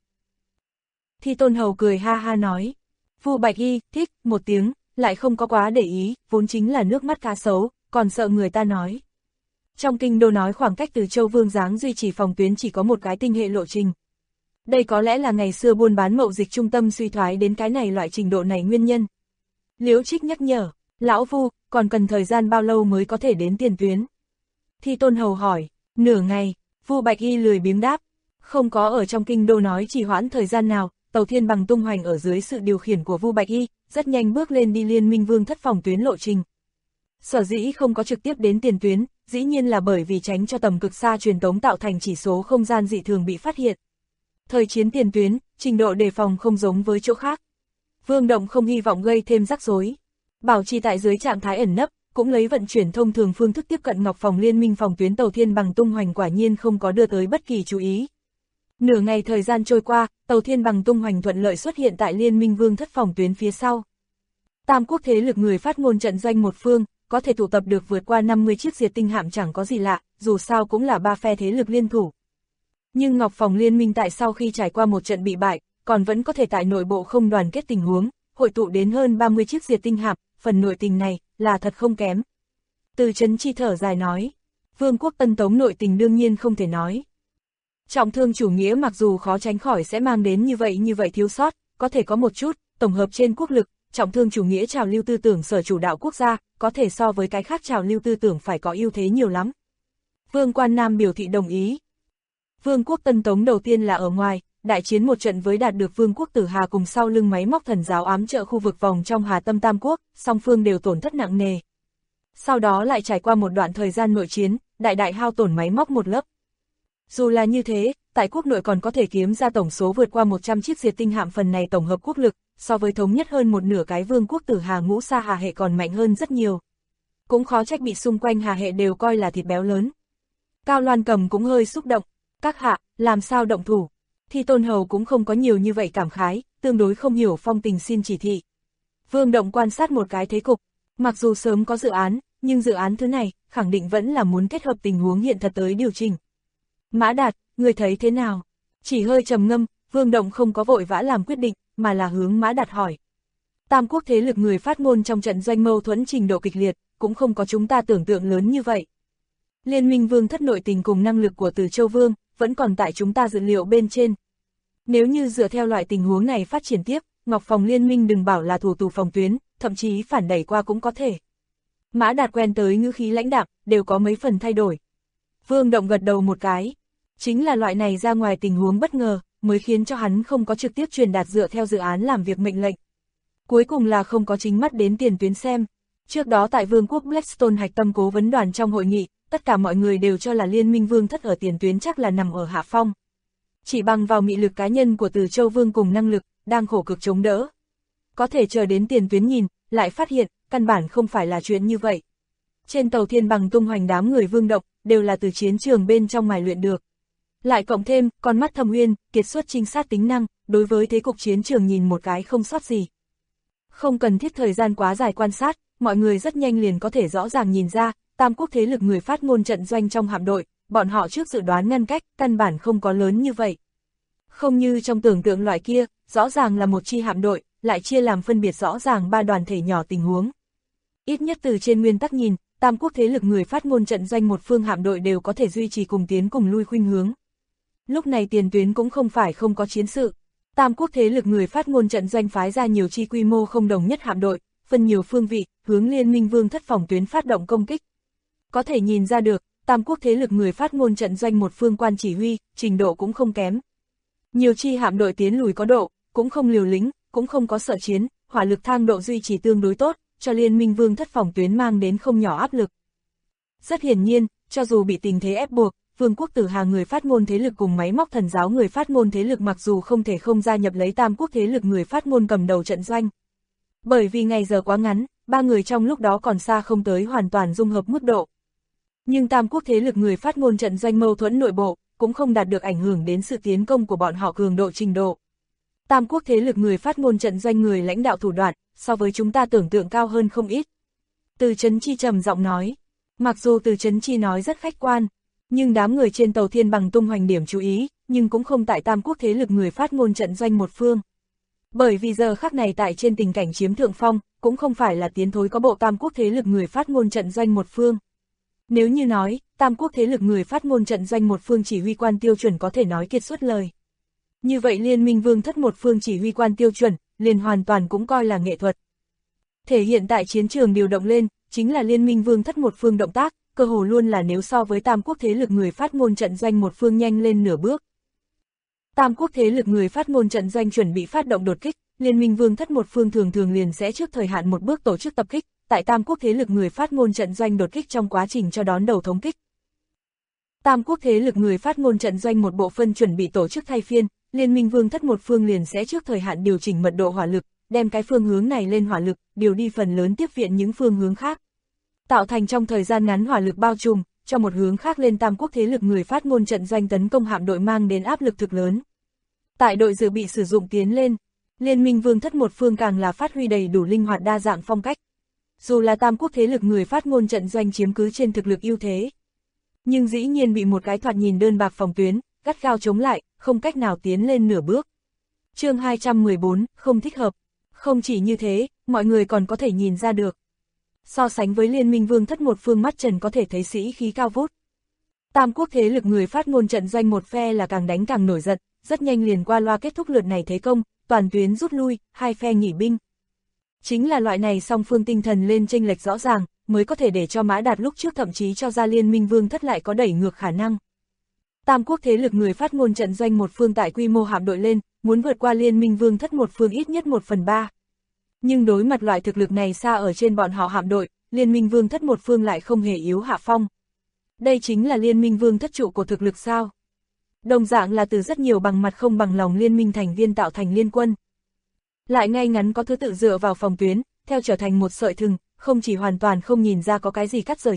Thi Tôn Hầu cười ha ha nói. Vu Bạch Hy, thích, một tiếng, lại không có quá để ý, vốn chính là nước mắt cá sấu, còn sợ người ta nói. Trong kinh đô nói khoảng cách từ Châu Vương Giáng duy trì phòng tuyến chỉ có một cái tinh hệ lộ trình. Đây có lẽ là ngày xưa buôn bán mậu dịch trung tâm suy thoái đến cái này loại trình độ này nguyên nhân. Liễu Trích nhắc nhở, lão Vu, còn cần thời gian bao lâu mới có thể đến tiền tuyến? Thi Tôn Hầu hỏi, nửa ngày, Vu Bạch Hy lười biếng đáp, không có ở trong kinh đô nói trì hoãn thời gian nào, tàu Thiên Bằng tung hoành ở dưới sự điều khiển của Vu Bạch Hy, rất nhanh bước lên đi Liên Minh Vương thất phòng tuyến lộ trình. Sở dĩ không có trực tiếp đến tiền tuyến, dĩ nhiên là bởi vì tránh cho tầm cực xa truyền tống tạo thành chỉ số không gian dị thường bị phát hiện. Thời chiến tiền tuyến, trình độ đề phòng không giống với chỗ khác. Vương Động không hy vọng gây thêm rắc rối. Bảo trì tại dưới trạng thái ẩn nấp, cũng lấy vận chuyển thông thường phương thức tiếp cận Ngọc Phòng Liên Minh phòng tuyến tàu Thiên Bằng tung hoành quả nhiên không có đưa tới bất kỳ chú ý. Nửa ngày thời gian trôi qua, tàu Thiên Bằng tung hoành thuận lợi xuất hiện tại Liên Minh Vương thất phòng tuyến phía sau. Tam quốc thế lực người phát ngôn trận doanh một phương, có thể tụ tập được vượt qua 50 chiếc diệt tinh hạm chẳng có gì lạ, dù sao cũng là ba phe thế lực liên thủ. Nhưng Ngọc Phòng Liên Minh tại sau khi trải qua một trận bị bại, còn vẫn có thể tại nội bộ không đoàn kết tình huống, hội tụ đến hơn 30 chiếc diệt tinh hạm, phần nội tình này, là thật không kém. Từ Trấn Chi thở dài nói, Vương quốc Tân Tống nội tình đương nhiên không thể nói. Trọng thương chủ nghĩa mặc dù khó tránh khỏi sẽ mang đến như vậy thiếu sót, có thể có một chút, tổng hợp trên quốc lực, trọng thương chủ nghĩa trào lưu tư tưởng sở chủ đạo quốc gia, có thể so với cái khác trào lưu tư tưởng phải có ưu thế nhiều lắm. Vương Quan Nam biểu thị đồng ý. Vương quốc Tân Tống đầu tiên là ở ngoài, đại chiến một trận với đạt được Vương quốc Tử Hà cùng sau lưng máy móc thần giáo ám trợ khu vực vòng trong Hà Tâm Tam Quốc, song phương đều tổn thất nặng nề. Sau đó lại trải qua một đoạn thời gian nội chiến, đại hao tổn máy móc một lớp. Dù là như thế, tại quốc nội còn có thể kiếm ra tổng số vượt qua 100 chiếc diệt tinh hạm, phần này tổng hợp quốc lực, so với thống nhất hơn một nửa cái Vương quốc Tử Hà ngũ sa Hà hệ còn mạnh hơn rất nhiều. Cũng khó trách bị xung quanh Hà hệ đều coi là thịt béo lớn. Cao Loan Cầm cũng hơi xúc động, các hạ, làm sao động thủ? Thi Tôn Hầu cũng không có nhiều như vậy cảm khái, tương đối không hiểu phong tình xin chỉ thị. Vương Động quan sát một cái thế cục, mặc dù sớm có dự án, nhưng dự án thứ này, khẳng định vẫn là muốn kết hợp tình huống hiện thật tới điều chỉnh. Mã Đạt, người thấy thế nào? Chỉ hơi trầm ngâm, Vương Động không có vội vã làm quyết định, mà là hướng Mã Đạt hỏi. Tam quốc thế lực người phát ngôn trong trận doanh mâu thuẫn trình độ kịch liệt, cũng không có chúng ta tưởng tượng lớn như vậy. Liên minh vương thất nội tình cùng năng lực của Từ Châu Vương, vẫn còn tại chúng ta dự liệu bên trên. Nếu như dựa theo loại tình huống này phát triển tiếp, Ngọc Phòng liên minh đừng bảo là thủ tù phòng tuyến, thậm chí phản đẩy qua cũng có thể. Mã Đạt quen tới ngữ khí lãnh đạm, đều có mấy phần thay đổi. Vương Động gật đầu một cái. Chính là loại này ra ngoài tình huống bất ngờ, mới khiến cho hắn không có trực tiếp truyền đạt dựa theo dự án làm việc mệnh lệnh. Cuối cùng là không có chính mắt đến tiền tuyến xem. Trước đó tại Vương quốc Blackstone hạch tâm cố vấn đoàn trong hội nghị, tất cả mọi người đều cho là liên minh vương thất ở tiền tuyến chắc là nằm ở hạ phong. Chỉ bằng vào mị lực cá nhân của Từ Châu Vương cùng năng lực, đang khổ cực chống đỡ. Có thể chờ đến tiền tuyến nhìn, lại phát hiện, căn bản không phải là chuyện như vậy. Trên tàu thiên bằng tung hoành đám người Vương Động, đều là từ chiến trường bên trong mài luyện được. Lại cộng thêm, con mắt thâm uyên, kiệt xuất trinh sát tính năng, đối với thế cục chiến trường nhìn một cái không sót gì. Không cần thiết thời gian quá dài quan sát, mọi người rất nhanh liền có thể rõ ràng nhìn ra, tam quốc thế lực người phát ngôn trận doanh trong hạm đội, bọn họ trước dự đoán ngăn cách, căn bản không có lớn như vậy. Không như trong tưởng tượng loại kia, rõ ràng là một chi hạm đội, lại chia làm phân biệt rõ ràng ba đoàn thể nhỏ tình huống. Ít nhất từ trên nguyên tắc nhìn, tam quốc thế lực người phát ngôn trận doanh một phương hạm đội đều có thể duy trì cùng tiến cùng lui khuynh hướng. Lúc này tiền tuyến cũng không phải không có chiến sự. Tam quốc thế lực người phát ngôn trận doanh phái ra nhiều chi quy mô không đồng nhất hạm đội, phân nhiều phương vị, hướng liên minh vương thất phòng tuyến phát động công kích. Có thể nhìn ra được, tam quốc thế lực người phát ngôn trận doanh một phương quan chỉ huy, trình độ cũng không kém. Nhiều chi hạm đội tiến lùi có độ, cũng không liều lĩnh, cũng không có sợ chiến, hỏa lực thang độ duy trì tương đối tốt, cho liên minh vương thất phòng tuyến mang đến không nhỏ áp lực. Rất hiển nhiên, cho dù bị tình thế ép buộc, Vương quốc Tử Hà người phát ngôn thế lực cùng máy móc thần giáo người phát ngôn thế lực mặc dù không thể không gia nhập lấy tam quốc thế lực người phát ngôn cầm đầu trận doanh. Bởi vì ngày giờ quá ngắn, ba người trong lúc đó còn xa không tới hoàn toàn dung hợp mức độ. Nhưng tam quốc thế lực người phát ngôn trận doanh mâu thuẫn nội bộ, cũng không đạt được ảnh hưởng đến sự tiến công của bọn họ cường độ trình độ. Tam quốc thế lực người phát ngôn trận doanh người lãnh đạo thủ đoạn, so với chúng ta tưởng tượng cao hơn không ít. Từ Chấn Chi trầm giọng nói. Mặc dù Từ Chấn Chi nói rất khách quan, nhưng đám người trên tàu thiên bằng tung hoành điểm chú ý, nhưng cũng không tại tam quốc thế lực người phát ngôn trận doanh một phương. Bởi vì giờ khắc này tại trên tình cảnh chiếm thượng phong, cũng không phải là tiến thối có bộ tam quốc thế lực người phát ngôn trận doanh một phương. Nếu như nói, tam quốc thế lực người phát ngôn trận doanh một phương chỉ huy quan tiêu chuẩn có thể nói kiệt xuất lời. Như vậy liên minh vương thất một phương chỉ huy quan tiêu chuẩn, liền hoàn toàn cũng coi là nghệ thuật. Thể hiện tại chiến trường điều động lên, chính là liên minh vương thất một phương động tác, cơ hồ luôn là nếu so với tam quốc thế lực người phát ngôn trận doanh một phương nhanh lên nửa bước. Tam quốc thế lực người phát ngôn trận doanh chuẩn bị phát động đột kích, liên minh vương thất một phương thường thường liền sẽ trước thời hạn một bước tổ chức tập kích, tại tam quốc thế lực người phát ngôn trận doanh đột kích trong quá trình cho đón đầu thống kích. Tam quốc thế lực người phát ngôn trận doanh một bộ phân chuẩn bị tổ chức thay phiên, liên minh vương thất một phương liền sẽ trước thời hạn điều chỉnh mật độ hỏa lực, đem cái phương hướng này lên hỏa lực, điều đi phần lớn tiếp viện những phương hướng khác. Tạo thành trong thời gian ngắn hỏa lực bao trùm, cho một hướng khác lên tam quốc thế lực người phát ngôn trận doanh tấn công hạm đội mang đến áp lực thực lớn. Tại đội dự bị sử dụng tiến lên, liên minh vương thất một phương càng là phát huy đầy đủ linh hoạt đa dạng phong cách. Dù là tam quốc thế lực người phát ngôn trận doanh chiếm cứ trên thực lực ưu thế, nhưng dĩ nhiên bị một cái thoạt nhìn đơn bạc phòng tuyến, gắt gao chống lại, không cách nào tiến lên nửa bước. Chương 214, không thích hợp. Không chỉ như thế, mọi người còn có thể nhìn ra được. So sánh với liên minh vương thất một phương mắt trần có thể thấy sĩ khí cao vút. Tam quốc thế lực người phát ngôn trận doanh một phe là càng đánh càng nổi giận, rất nhanh liền qua loa kết thúc lượt này thế công, toàn tuyến rút lui, hai phe nghỉ binh. Chính là loại này song phương tinh thần lên chênh lệch rõ ràng, mới có thể để cho Mã Đạt lúc trước thậm chí cho ra liên minh vương thất lại có đẩy ngược khả năng. Tam quốc thế lực người phát ngôn trận doanh một phương tại quy mô hạm đội lên, muốn vượt qua liên minh vương thất một phương ít nhất 1/3. Nhưng đối mặt loại thực lực này xa ở trên bọn họ hạm đội, liên minh vương thất một phương lại không hề yếu hạ phong. Đây chính là liên minh vương thất trụ của thực lực sao. Đồng dạng là từ rất nhiều bằng mặt không bằng lòng liên minh thành viên tạo thành liên quân. Lại ngay ngắn có thứ tự dựa vào phòng tuyến, theo trở thành một sợi thừng, không chỉ hoàn toàn không nhìn ra có cái gì cắt rời chỗ,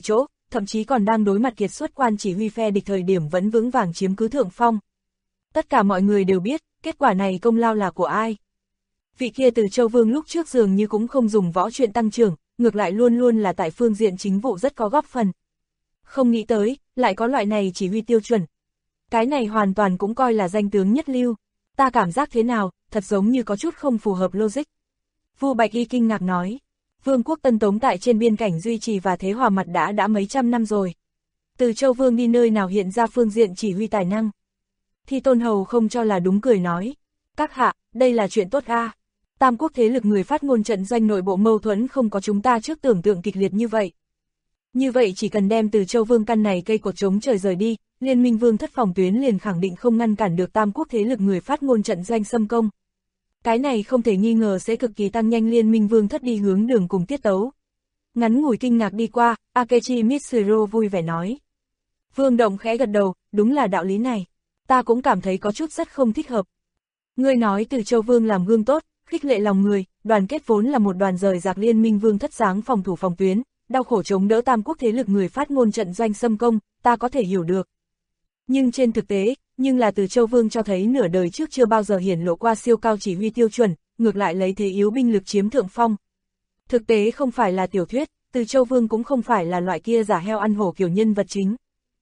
thậm chí còn đang đối mặt kiệt xuất quan chỉ huy phe địch thời điểm vẫn vững vàng chiếm cứ thượng phong. Tất cả mọi người đều biết, kết quả này công lao là của ai. Vị kia Từ Châu Vương lúc trước dường như cũng không dùng võ chuyện tăng trưởng, ngược lại luôn luôn là tại phương diện chính vụ rất có góp phần. Không nghĩ tới, lại có loại này chỉ huy tiêu chuẩn. Cái này hoàn toàn cũng coi là danh tướng nhất lưu. Ta cảm giác thế nào, thật giống như có chút không phù hợp logic. Vu Bạch Y kinh ngạc nói. Vương quốc Tân Tống tại trên biên cảnh duy trì và thế hòa mặt đã mấy trăm năm rồi. Từ Châu Vương đi nơi nào hiện ra phương diện chỉ huy tài năng. Thi Tôn Hầu không cho là đúng cười nói. Các hạ, đây là chuyện tốt a. Tam quốc thế lực người phát ngôn trận doanh nội bộ mâu thuẫn không có chúng ta trước tưởng tượng kịch liệt như vậy. Như vậy chỉ cần đem Từ Châu Vương căn này cây cột chống trời rời đi, Liên minh Vương thất phòng tuyến liền khẳng định không ngăn cản được tam quốc thế lực người phát ngôn trận doanh xâm công. Cái này không thể nghi ngờ sẽ cực kỳ tăng nhanh Liên minh Vương thất đi hướng đường cùng tiết tấu. Ngắn ngủi kinh ngạc đi qua, Akechi Mitsuru vui vẻ nói. Vương Động khẽ gật đầu, đúng là đạo lý này. Ta cũng cảm thấy có chút rất không thích hợp. Ngươi nói Từ Châu Vương làm gương tốt, khích lệ lòng người, đoàn kết vốn là một đoàn rời rạc Liên minh Vương thất dáng phòng thủ phòng tuyến, đau khổ chống đỡ tam quốc thế lực người phát ngôn trận doanh xâm công, ta có thể hiểu được. Nhưng trên thực tế, nhưng là Từ Châu Vương cho thấy nửa đời trước chưa bao giờ hiển lộ qua siêu cao chỉ huy tiêu chuẩn, ngược lại lấy thế yếu binh lực chiếm thượng phong. Thực tế không phải là tiểu thuyết, Từ Châu Vương cũng không phải là loại kia giả heo ăn hổ kiểu nhân vật chính.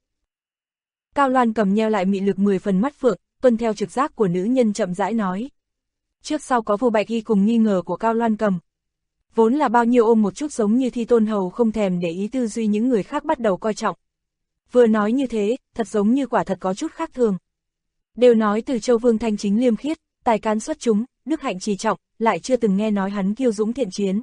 Cao Loan cầm nheo lại mị lực 10 phần mắt phượng, tuân theo trực giác của nữ nhân chậm rãi nói. Trước sau có Vu Bạch Y cùng nghi ngờ của Cao Loan cầm. Vốn là bao nhiêu ôm một chút giống như Thi Tôn Hầu không thèm để ý tư duy những người khác bắt đầu coi trọng. Vừa nói như thế, thật giống như quả thật có chút khác thường. Đều nói Từ Châu Vương thanh chính liêm khiết, tài cán xuất chúng, đức hạnh trì trọng, lại chưa từng nghe nói hắn kiêu dũng thiện chiến.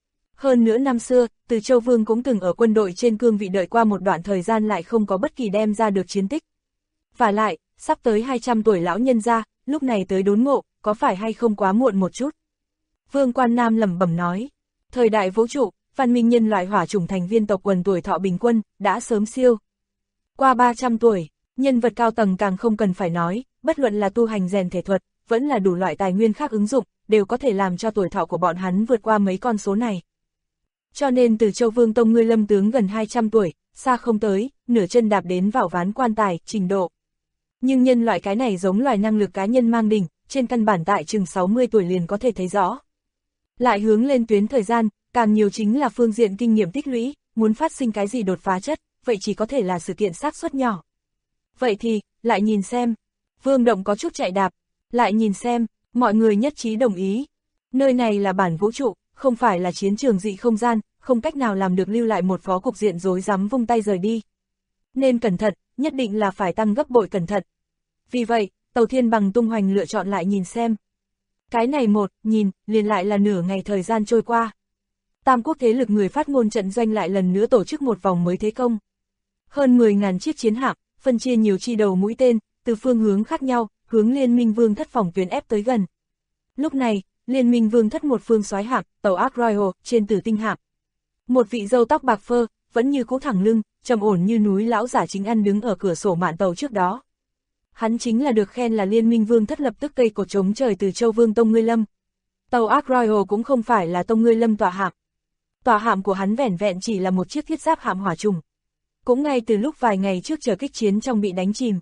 Hơn nữa năm xưa, Từ Châu Vương cũng từng ở quân đội trên cương vị đợi qua một đoạn thời gian lại không có bất kỳ đem ra được chiến tích. Và lại, sắp tới 200 tuổi lão nhân ra, lúc này tới đốn ngộ, có phải hay không quá muộn một chút? Vương Quan Nam lẩm bẩm nói, thời đại vũ trụ, văn minh nhân loại hỏa chủng thành viên tộc quần tuổi thọ bình quân, đã sớm siêu qua 300 tuổi, nhân vật cao tầng càng không cần phải nói, bất luận là tu hành rèn thể thuật, vẫn là đủ loại tài nguyên khác ứng dụng, đều có thể làm cho tuổi thọ của bọn hắn vượt qua mấy con số này. Cho nên Từ Châu Vương tông ngươi Lâm tướng gần 200 tuổi, xa không tới, nửa chân đạp đến vào ván quan tài, trình độ. Nhưng nhân loại cái này giống loài năng lực cá nhân mang đỉnh, trên căn bản tại chừng 60 tuổi liền có thể thấy rõ. Lại hướng lên tuyến thời gian, càng nhiều chính là phương diện kinh nghiệm tích lũy, muốn phát sinh cái gì đột phá chất, vậy chỉ có thể là sự kiện xác suất nhỏ. Vậy thì, lại nhìn xem. Vương Động có chút chạy đạp, lại nhìn xem, mọi người nhất trí đồng ý. Nơi này là bản vũ trụ, không phải là chiến trường dị không gian, không cách nào làm được lưu lại một phó cục diện rối rắm vung tay rời đi. Nên cẩn thận, nhất định là phải tăng gấp bội cẩn thận. Vì vậy, Tàu Thiên Bằng tung hoành lựa chọn lại nhìn xem. Cái này nhìn, liền lại là nửa ngày thời gian trôi qua. Tam quốc thế lực người phát ngôn trận doanh lại lần nữa tổ chức một vòng mới thế công. Hơn 10.000 chiếc chiến hạm, phân chia nhiều chi đầu mũi tên, từ phương hướng khác nhau, hướng Liên minh Vương thất phòng tuyến ép tới gần. Lúc này, Liên minh Vương thất một phương soái hạm, tàu Ark Royal, trên Tử Tinh hạm. Một vị râu tóc bạc phơ, vẫn như cũ thẳng lưng, trầm ổn như núi lão giả chính ăn đứng ở cửa sổ mạn tàu trước đó. Hắn chính là được khen là Liên minh Vương thất lập tức cây cột chống trời Từ Châu Vương Tông Ngươi Lâm. Tàu Ark Royal cũng không phải là Tông Ngươi Lâm tọa hạm. Tọa hạm của hắn vẻn vẹn chỉ là một chiếc thiết giáp hạm hỏa trùng. Cũng ngay từ lúc vài ngày trước chờ kích chiến trong bị đánh chìm.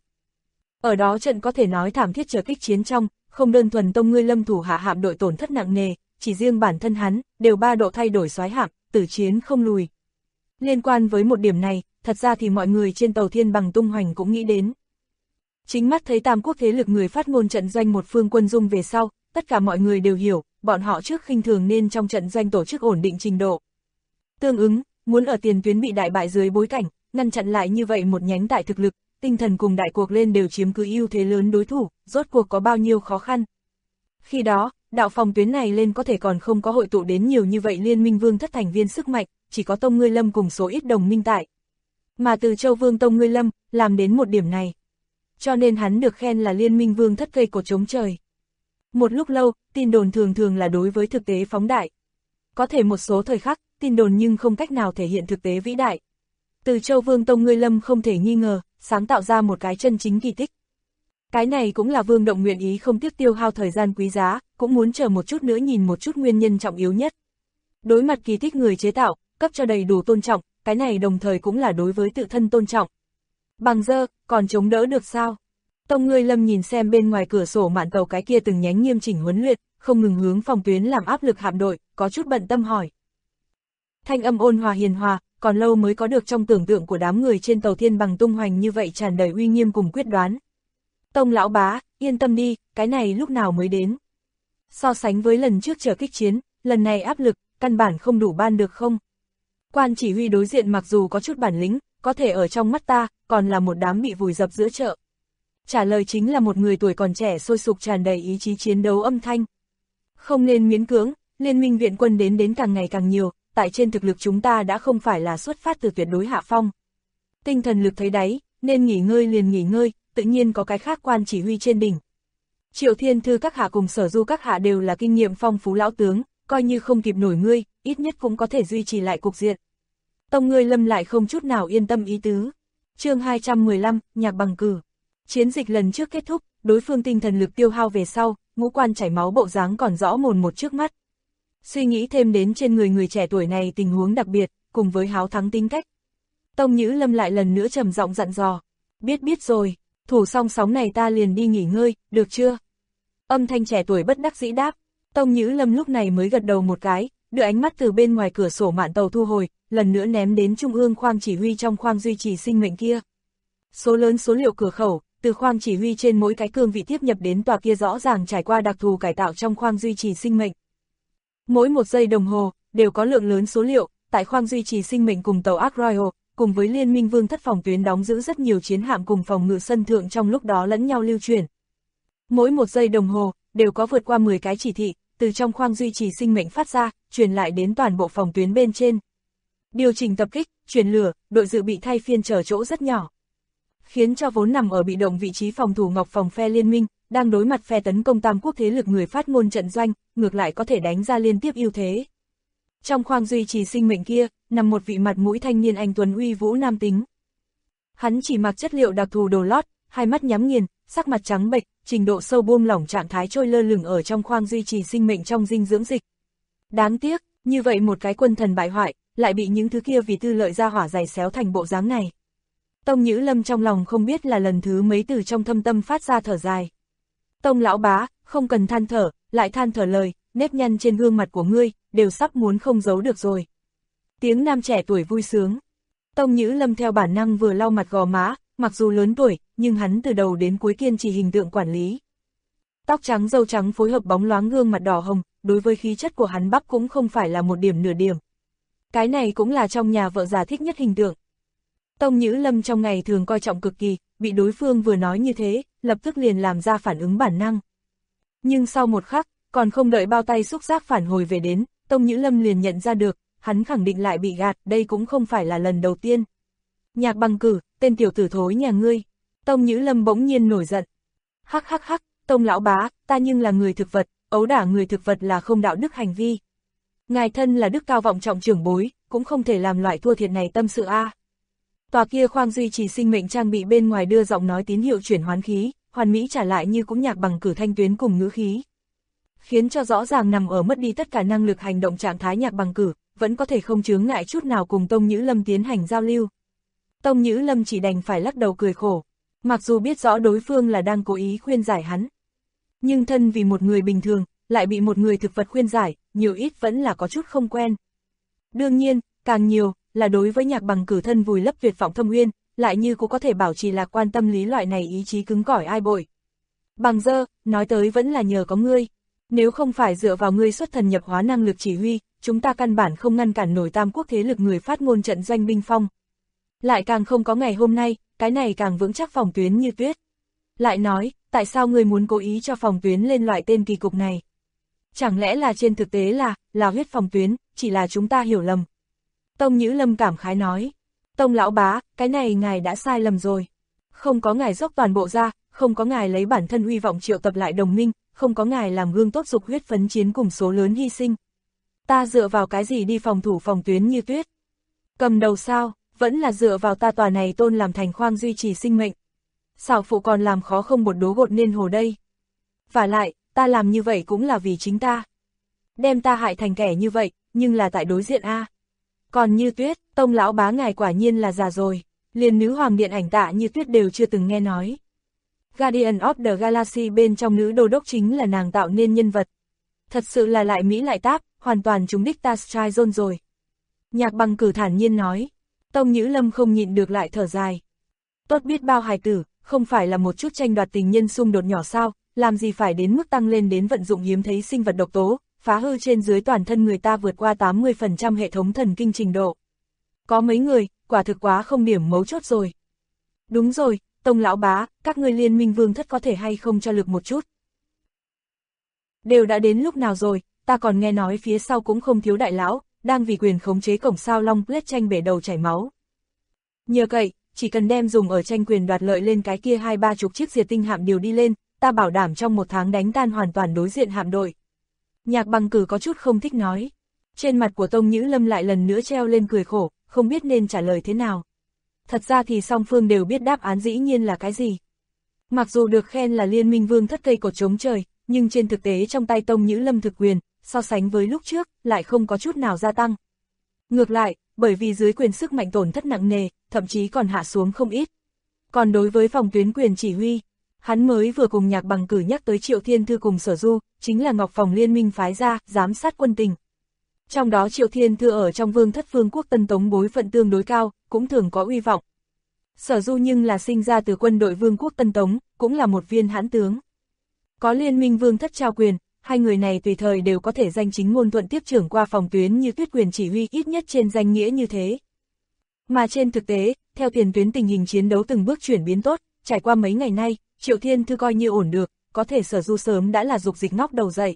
Ở đó trận có thể nói thảm thiết chờ kích chiến trong, không đơn thuần Tông Ngươi Lâm thủ hạ hạm đội tổn thất nặng nề, chỉ riêng bản thân hắn, đều 3 độ thay đổi soái hạm, tử chiến không lùi. Liên quan với một điểm này, thật ra thì mọi người trên tàu Thiên Bằng tung hoành cũng nghĩ đến. Chính mắt thấy tam quốc thế lực người phát ngôn trận doanh một phương quân dung về sau, tất cả mọi người đều hiểu, bọn họ trước khinh thường nên trong trận doanh tổ chức ổn định trình độ. Tương ứng, muốn ở tiền tuyến bị đại bại dưới bối cảnh, ngăn chặn lại như vậy một nhánh tại thực lực, tinh thần cùng đại cuộc lên đều chiếm cứ ưu thế lớn đối thủ, rốt cuộc có bao nhiêu khó khăn. Khi đó, đạo phòng tuyến này lên có thể còn không có hội tụ đến nhiều như vậy Liên minh Vương thất thành viên sức mạnh, chỉ có Tông Ngươi Lâm cùng số ít đồng minh tại. Mà Từ Châu Vương Tông Ngươi Lâm, làm đến một điểm này. Cho nên hắn được khen là Liên minh Vương thất cây cột chống trời. Một lúc lâu, tin đồn thường thường là đối với thực tế phóng đại. Có thể một số thời khắc, tin đồn nhưng không cách nào thể hiện thực tế vĩ đại. Từ Châu Vương Tông Ngươi Lâm không thể nghi ngờ, sáng tạo ra một cái chân chính kỳ tích. Cái này cũng là Vương Động nguyện ý không tiếc tiêu hao thời gian quý giá, cũng muốn chờ một chút nữa nhìn một chút nguyên nhân trọng yếu nhất. Đối mặt kỳ tích người chế tạo, cấp cho đầy đủ tôn trọng, cái này đồng thời cũng là đối với tự thân tôn trọng. Bằng dơ, còn chống đỡ được sao? Tông Ngươi Lâm nhìn xem bên ngoài cửa sổ mạn tàu cái kia từng nhánh nghiêm chỉnh huấn luyện, không ngừng hướng phòng tuyến làm áp lực hạm đội, có chút bận tâm hỏi. Thanh âm ôn hòa hiền hòa, còn lâu mới có được trong tưởng tượng của đám người trên tàu Thiên Bằng tung hoành như vậy tràn đầy uy nghiêm cùng quyết đoán. Tông lão bá, yên tâm đi, cái này lúc nào mới đến. So sánh với lần trước chờ kích chiến, lần này áp lực, căn bản không đủ ban được không? Quan chỉ huy đối diện mặc dù có chút bản lĩnh, có thể ở trong mắt ta, còn là một đám bị vùi dập giữa chợ. Trả lời chính là một người tuổi còn trẻ sôi sục tràn đầy ý chí chiến đấu âm thanh. Không nên miễn cưỡng, liên minh viện quân đến càng ngày càng nhiều, tại trên thực lực chúng ta đã không phải là xuất phát từ tuyệt đối hạ phong. Tinh thần lực thấy đáy, nên nghỉ ngơi liền nghỉ ngơi, tự nhiên có cái khác quan chỉ huy trên đỉnh. Triệu Thiên Thư các hạ cùng Sở Du các hạ đều là kinh nghiệm phong phú lão tướng, coi như không kịp nổi ngươi, ít nhất cũng có thể duy trì lại cục diện. Tông Ngươi Lâm lại không chút nào yên tâm ý tứ. Chương 215, Nhạc Bằng Cử. Chiến dịch lần trước kết thúc, đối phương tinh thần lực tiêu hao về sau, ngũ quan chảy máu bộ dáng còn rõ mồn một trước mắt. Suy nghĩ thêm đến trên người trẻ tuổi này tình huống đặc biệt, cùng với háo thắng tính cách. Tông Nhữ Lâm lại lần nữa trầm giọng dặn dò. Biết rồi, thủ xong sóng này ta liền đi nghỉ ngơi, được chưa? Âm thanh trẻ tuổi bất đắc dĩ đáp. Tông Nhữ Lâm lúc này mới gật đầu một cái, đưa ánh mắt từ bên ngoài cửa sổ mạn tàu thu hồi, lần nữa ném đến trung ương khoang chỉ huy trong khoang duy trì sinh mệnh kia. Số lớn số liệu cửa khẩu, từ khoang chỉ huy trên mỗi cái cương vị tiếp nhập đến tòa kia rõ ràng trải qua đặc thù cải tạo trong khoang duy trì sinh mệnh. Mỗi một giây đồng hồ, đều có lượng lớn số liệu, tại khoang duy trì sinh mệnh cùng tàu Ark Royal, cùng với liên minh vương thất phòng tuyến đóng giữ rất nhiều chiến hạm cùng phòng ngự sân thượng trong lúc đó lẫn nhau lưu chuyển. Mỗi một giây đồng hồ, đều có vượt qua 10 cái chỉ thị, từ trong khoang duy trì sinh mệnh phát ra, truyền lại đến toàn bộ phòng tuyến bên trên. Điều chỉnh tập kích, chuyển lửa, đội dự bị thay phiên trở chỗ rất nhỏ. Khiến cho vốn nằm ở bị động vị trí phòng thủ Ngọc phòng phe liên minh, đang đối mặt phe tấn công tam quốc thế lực người phát ngôn trận doanh, ngược lại có thể đánh ra liên tiếp ưu thế. Trong khoang duy trì sinh mệnh kia, nằm một vị mặt mũi thanh niên anh tuấn uy vũ nam tính. Hắn chỉ mặc chất liệu đặc thù đồ lót, hai mắt nhắm nghiền, sắc mặt trắng bệch, trình độ sâu buông lỏng trạng thái trôi lơ lửng ở trong khoang duy trì sinh mệnh trong dinh dưỡng dịch. Đáng tiếc, như vậy một cái quân thần bại hoại, lại bị những thứ kia vì tư lợi ra hỏa giày xéo thành bộ dáng này. Tông Nhữ Lâm trong lòng không biết là lần thứ mấy từ trong thâm tâm phát ra thở dài. Tông lão bá, không cần than thở, lại than thở lời, nếp nhăn trên gương mặt của ngươi, đều sắp muốn không giấu được rồi. Tiếng nam trẻ tuổi vui sướng. Tông Nhữ Lâm theo bản năng vừa lau mặt gò má, mặc dù lớn tuổi, nhưng hắn từ đầu đến cuối kiên trì hình tượng quản lý. Tóc trắng râu trắng phối hợp bóng loáng gương mặt đỏ hồng, đối với khí chất của hắn bắp cũng không phải là một điểm nửa điểm. Cái này cũng là trong nhà vợ già thích nhất hình tượng. Tông Nhữ Lâm trong ngày thường coi trọng cực kỳ, bị đối phương vừa nói như thế, lập tức liền làm ra phản ứng bản năng. Nhưng sau một khắc, còn không đợi bao tay xúc giác phản hồi về đến, Tông Nhữ Lâm liền nhận ra được, hắn khẳng định lại bị gạt, đây cũng không phải là lần đầu tiên. Nhạc Bằng Cử, tên tiểu tử thối nhà ngươi. Tông Nhữ Lâm bỗng nhiên nổi giận. Hắc, Tông lão bá, ta nhưng là người thực vật, ấu đả người thực vật là không đạo đức hành vi. Ngài thân là đức cao vọng trọng trưởng bối, cũng không thể làm loại thua thiệt này tâm sự a. Tòa kia khoang duy trì sinh mệnh trang bị bên ngoài đưa giọng nói tín hiệu chuyển hoán khí, hoàn mỹ trả lại như cũng Nhạc Bằng Cử thanh tuyến cùng ngữ khí. Khiến cho rõ ràng nằm ở mất đi tất cả năng lực hành động trạng thái Nhạc Bằng Cử, vẫn có thể không chướng ngại chút nào cùng Tông Nhữ Lâm tiến hành giao lưu. Tông Nhữ Lâm chỉ đành phải lắc đầu cười khổ, mặc dù biết rõ đối phương là đang cố ý khuyên giải hắn. Nhưng thân vì một người bình thường, lại bị một người thực vật khuyên giải, nhiều ít vẫn là có chút không quen. Đương nhiên, càng nhiều, là đối với Nhạc Bằng Cử thân vùi lấp tuyệt vọng thâm uyên, lại như cũng có thể bảo trì lạc quan tâm lý loại này ý chí cứng cỏi ai bội. Bằng dơ, nói tới vẫn là nhờ có ngươi. Nếu không phải dựa vào ngươi xuất thần nhập hóa năng lực chỉ huy, chúng ta căn bản không ngăn cản nổi tam quốc thế lực người phát ngôn trận doanh binh phong. Lại càng không có ngày hôm nay, cái này càng vững chắc phòng tuyến như tuyết. Lại nói, tại sao ngươi muốn cố ý cho phòng tuyến lên loại tên kỳ cục này? Chẳng lẽ là trên thực tế là huyết phòng tuyến, chỉ là chúng ta hiểu lầm. Tông Nhữ Lâm cảm khái nói. Tông lão bá, cái này ngài đã sai lầm rồi. Không có ngài dốc toàn bộ ra, không có ngài lấy bản thân uy vọng triệu tập lại đồng minh, không có ngài làm gương tốt dục huyết phấn chiến cùng số lớn hy sinh. Ta dựa vào cái gì đi phòng thủ phòng tuyến như tuyết? Cầm đầu sao, vẫn là dựa vào ta tòa này tôn làm thành khoang duy trì sinh mệnh. Xảo phụ còn làm khó không một đố gột nên hồ đây. Vả lại, ta làm như vậy cũng là vì chính ta. Đem ta hại thành kẻ như vậy, nhưng là tại đối diện a. Còn Như Tuyết, Tông lão bá ngài quả nhiên là già rồi, liền nữ hoàng điện ảnh Tạ Như Tuyết đều chưa từng nghe nói. Guardian of the Galaxy bên trong nữ đô đốc chính là nàng tạo nên nhân vật. Thật sự là lại Mỹ lại táp, hoàn toàn trúng đích ta Strike Zone rồi. Nhạc Bằng Cử thản nhiên nói. Tông Nhữ Lâm không nhịn được lại thở dài. Tốt biết bao hài tử, không phải là một chút tranh đoạt tình nhân xung đột nhỏ sao, làm gì phải đến mức tăng lên đến vận dụng hiếm thấy sinh vật độc tố, phá hư trên dưới toàn thân người ta vượt qua 80% hệ thống thần kinh trình độ. Có mấy người, quả thực quá không điểm mấu chốt rồi. Đúng rồi, Tông lão bá, các ngươi Liên Minh Vương thất có thể hay không cho lực một chút. Đều đã đến lúc nào rồi, ta còn nghe nói phía sau cũng không thiếu đại lão, đang vì quyền khống chế cổng sao Long Blade tranh bể đầu chảy máu. Nhờ cậy, chỉ cần đem dùng ở tranh quyền đoạt lợi lên cái kia 20-30 chiếc diệt tinh hạm điều đi lên, ta bảo đảm trong một tháng đánh tan hoàn toàn đối diện hạm đội. Nhạc Bằng Cử có chút không thích nói. Trên mặt của Tông Nhữ Lâm lại lần nữa treo lên cười khổ, không biết nên trả lời thế nào. Thật ra thì song phương đều biết đáp án dĩ nhiên là cái gì. Mặc dù được khen là Liên Minh Vương thất cây cột chống trời, nhưng trên thực tế trong tay Tông Nhữ Lâm thực quyền, so sánh với lúc trước, lại không có chút nào gia tăng. Ngược lại, bởi vì dưới quyền sức mạnh tổn thất nặng nề, thậm chí còn hạ xuống không ít. Còn đối với phòng tuyến quyền chỉ huy, hắn mới vừa cùng Nhạc Bằng Cử nhắc tới Triệu Thiên Thư cùng Sở Du, chính là Ngọc Phòng Liên Minh phái ra, giám sát quân tình. Trong đó Triệu Thiên Thư ở trong Vương thất Vương quốc Tân Tống bối phận tương đối cao, cũng thường có uy vọng. Sở Du nhưng là sinh ra từ quân đội Vương quốc Tân Tống, cũng là một viên hãn tướng. Có Liên Minh Vương thất trao quyền, hai người này tùy thời đều có thể danh chính ngôn thuận tiếp trưởng qua phòng tuyến Như Tuyết quyền chỉ huy, ít nhất trên danh nghĩa như thế. Mà trên thực tế, theo tiền tuyến tình hình chiến đấu từng bước chuyển biến tốt, trải qua mấy ngày nay, Triệu Thiên Thư coi như ổn được, có thể Sở Du sớm đã là dục dịch ngóc đầu dậy.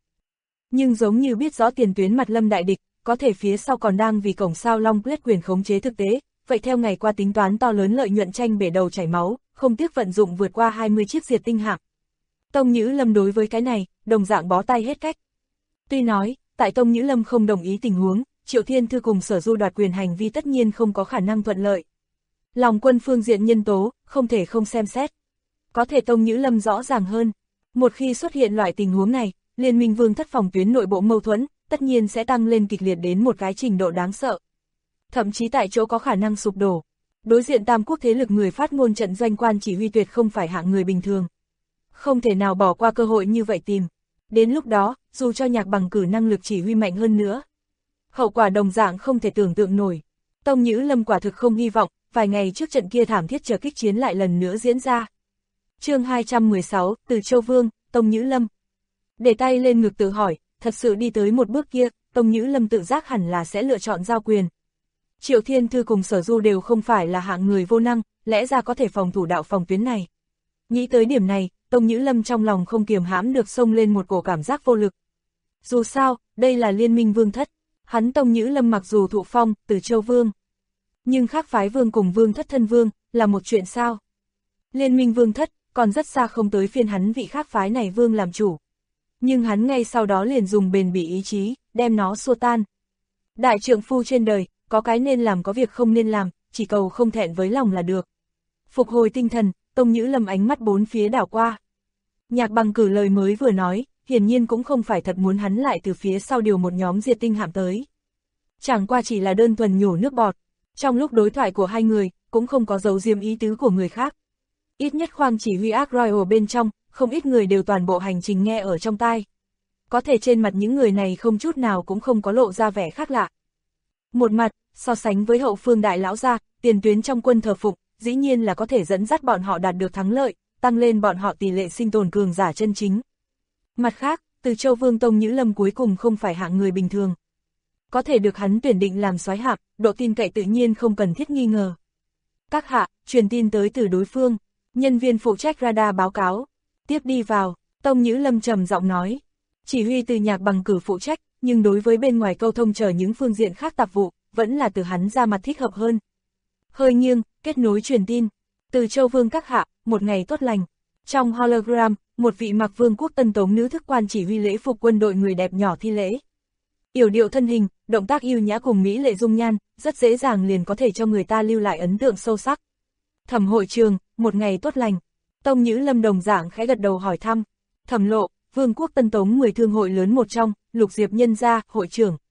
Nhưng giống như biết rõ tiền tuyến mặt lâm đại địch, có thể phía sau còn đang vì cổng sao Long Blade quyền khống chế thực tế, vậy theo ngày qua tính toán to lớn lợi nhuận tranh bể đầu chảy máu, không tiếc vận dụng vượt qua 20 chiếc diệt tinh hạm. Tông Nhữ Lâm đối với cái này, đồng dạng bó tay hết cách. Tuy nói, tại Tông Nhữ Lâm không đồng ý tình huống, Triệu Thiên Thư cùng Sở Du đoạt quyền hành vi tất nhiên không có khả năng thuận lợi. Lòng quân phương diện nhân tố, không thể không xem xét. Có thể Tông Nhữ Lâm rõ ràng hơn. Một khi xuất hiện loại tình huống này, Liên Minh Vương thất phòng tuyến nội bộ mâu thuẫn, tất nhiên sẽ tăng lên kịch liệt đến một cái trình độ đáng sợ. Thậm chí tại chỗ có khả năng sụp đổ. Đối diện tam quốc thế lực người phát ngôn trận doanh quan chỉ huy tuyệt không phải hạng người bình thường. Không thể nào bỏ qua cơ hội như vậy tìm. Đến lúc đó, dù cho Nhạc Bằng Cử năng lực chỉ huy mạnh hơn nữa, hậu quả đồng dạng không thể tưởng tượng nổi. Tông Nhữ Lâm quả thực không hy vọng, vài ngày trước trận kia thảm thiết chờ kích chiến lại lần nữa diễn ra. Chương 216, Từ Châu Vương, Tông Nhữ Lâm. Để tay lên ngực tự hỏi, thật sự đi tới một bước kia, Tông Nhữ Lâm tự giác hẳn là sẽ lựa chọn giao quyền. Triệu Thiên Thư cùng Sở Du đều không phải là hạng người vô năng, lẽ ra có thể phòng thủ đạo phòng tuyến này. Nghĩ tới điểm này, Tông Nhữ Lâm trong lòng không kiềm hãm được xông lên một cổ cảm giác vô lực. Dù sao, đây là Liên Minh Vương thất, hắn Tông Nhữ Lâm mặc dù thụ phong, Từ Châu Vương, nhưng khác phái vương cùng Vương thất thân vương, là một chuyện sao. Liên Minh Vương thất, còn rất xa không tới phiên hắn vị khác phái này vương làm chủ. Nhưng hắn ngay sau đó liền dùng bền bỉ ý chí, đem nó xua tan. Đại trượng phu trên đời, có cái nên làm có việc không nên làm, chỉ cầu không thẹn với lòng là được. Phục hồi tinh thần, Tông Nhữ Lâm ánh mắt bốn phía đảo qua. Nhạc Bằng Cử lời mới vừa nói, hiển nhiên cũng không phải thật muốn hắn lại từ phía sau điều một nhóm diệt tinh hạm tới. Chẳng qua chỉ là đơn thuần nhổ nước bọt. Trong lúc đối thoại của hai người, cũng không có giấu diếm ý tứ của người khác. Ít nhất khoang chỉ huy Ark Royal bên trong, không ít người đều toàn bộ hành trình nghe ở trong tai. Có thể trên mặt những người này không chút nào cũng không có lộ ra vẻ khác lạ. Một mặt, so sánh với hậu phương đại lão gia, tiền tuyến trong quân thờ phụng, dĩ nhiên là có thể dẫn dắt bọn họ đạt được thắng lợi, tăng lên bọn họ tỷ lệ sinh tồn cường giả chân chính. Mặt khác, Từ Châu Vương Tông Nhữ Lâm cuối cùng không phải hạng người bình thường. Có thể được hắn tuyển định làm soái hạm, độ tin cậy tự nhiên không cần thiết nghi ngờ. Các hạ, truyền tin tới từ đối phương, nhân viên phụ trách radar báo cáo. Tiếp đi vào, Tông Nhữ Lâm trầm giọng nói. Chỉ huy từ Nhạc Bằng Cử phụ trách, nhưng đối với bên ngoài câu thông chờ những phương diện khác tạp vụ, vẫn là từ hắn ra mặt thích hợp hơn. Hơi nghiêng, kết nối truyền tin. Từ Châu Vương các hạ, một ngày tốt lành. Trong hologram, một vị mặc Vương quốc Tân Tống nữ thức quan chỉ huy lễ phục quân đội người đẹp nhỏ thi lễ. Yểu điệu thân hình, động tác yêu nhã cùng mỹ lệ dung nhan, rất dễ dàng liền có thể cho người ta lưu lại ấn tượng sâu sắc. Thẩm hội trường, một ngày tốt lành. Tông Nhữ Lâm đồng dạng khẽ gật đầu hỏi thăm. Thẩm lộ, Vương quốc Tân Tống 10 thương hội lớn một trong, Lục Diệp nhân gia, hội trưởng.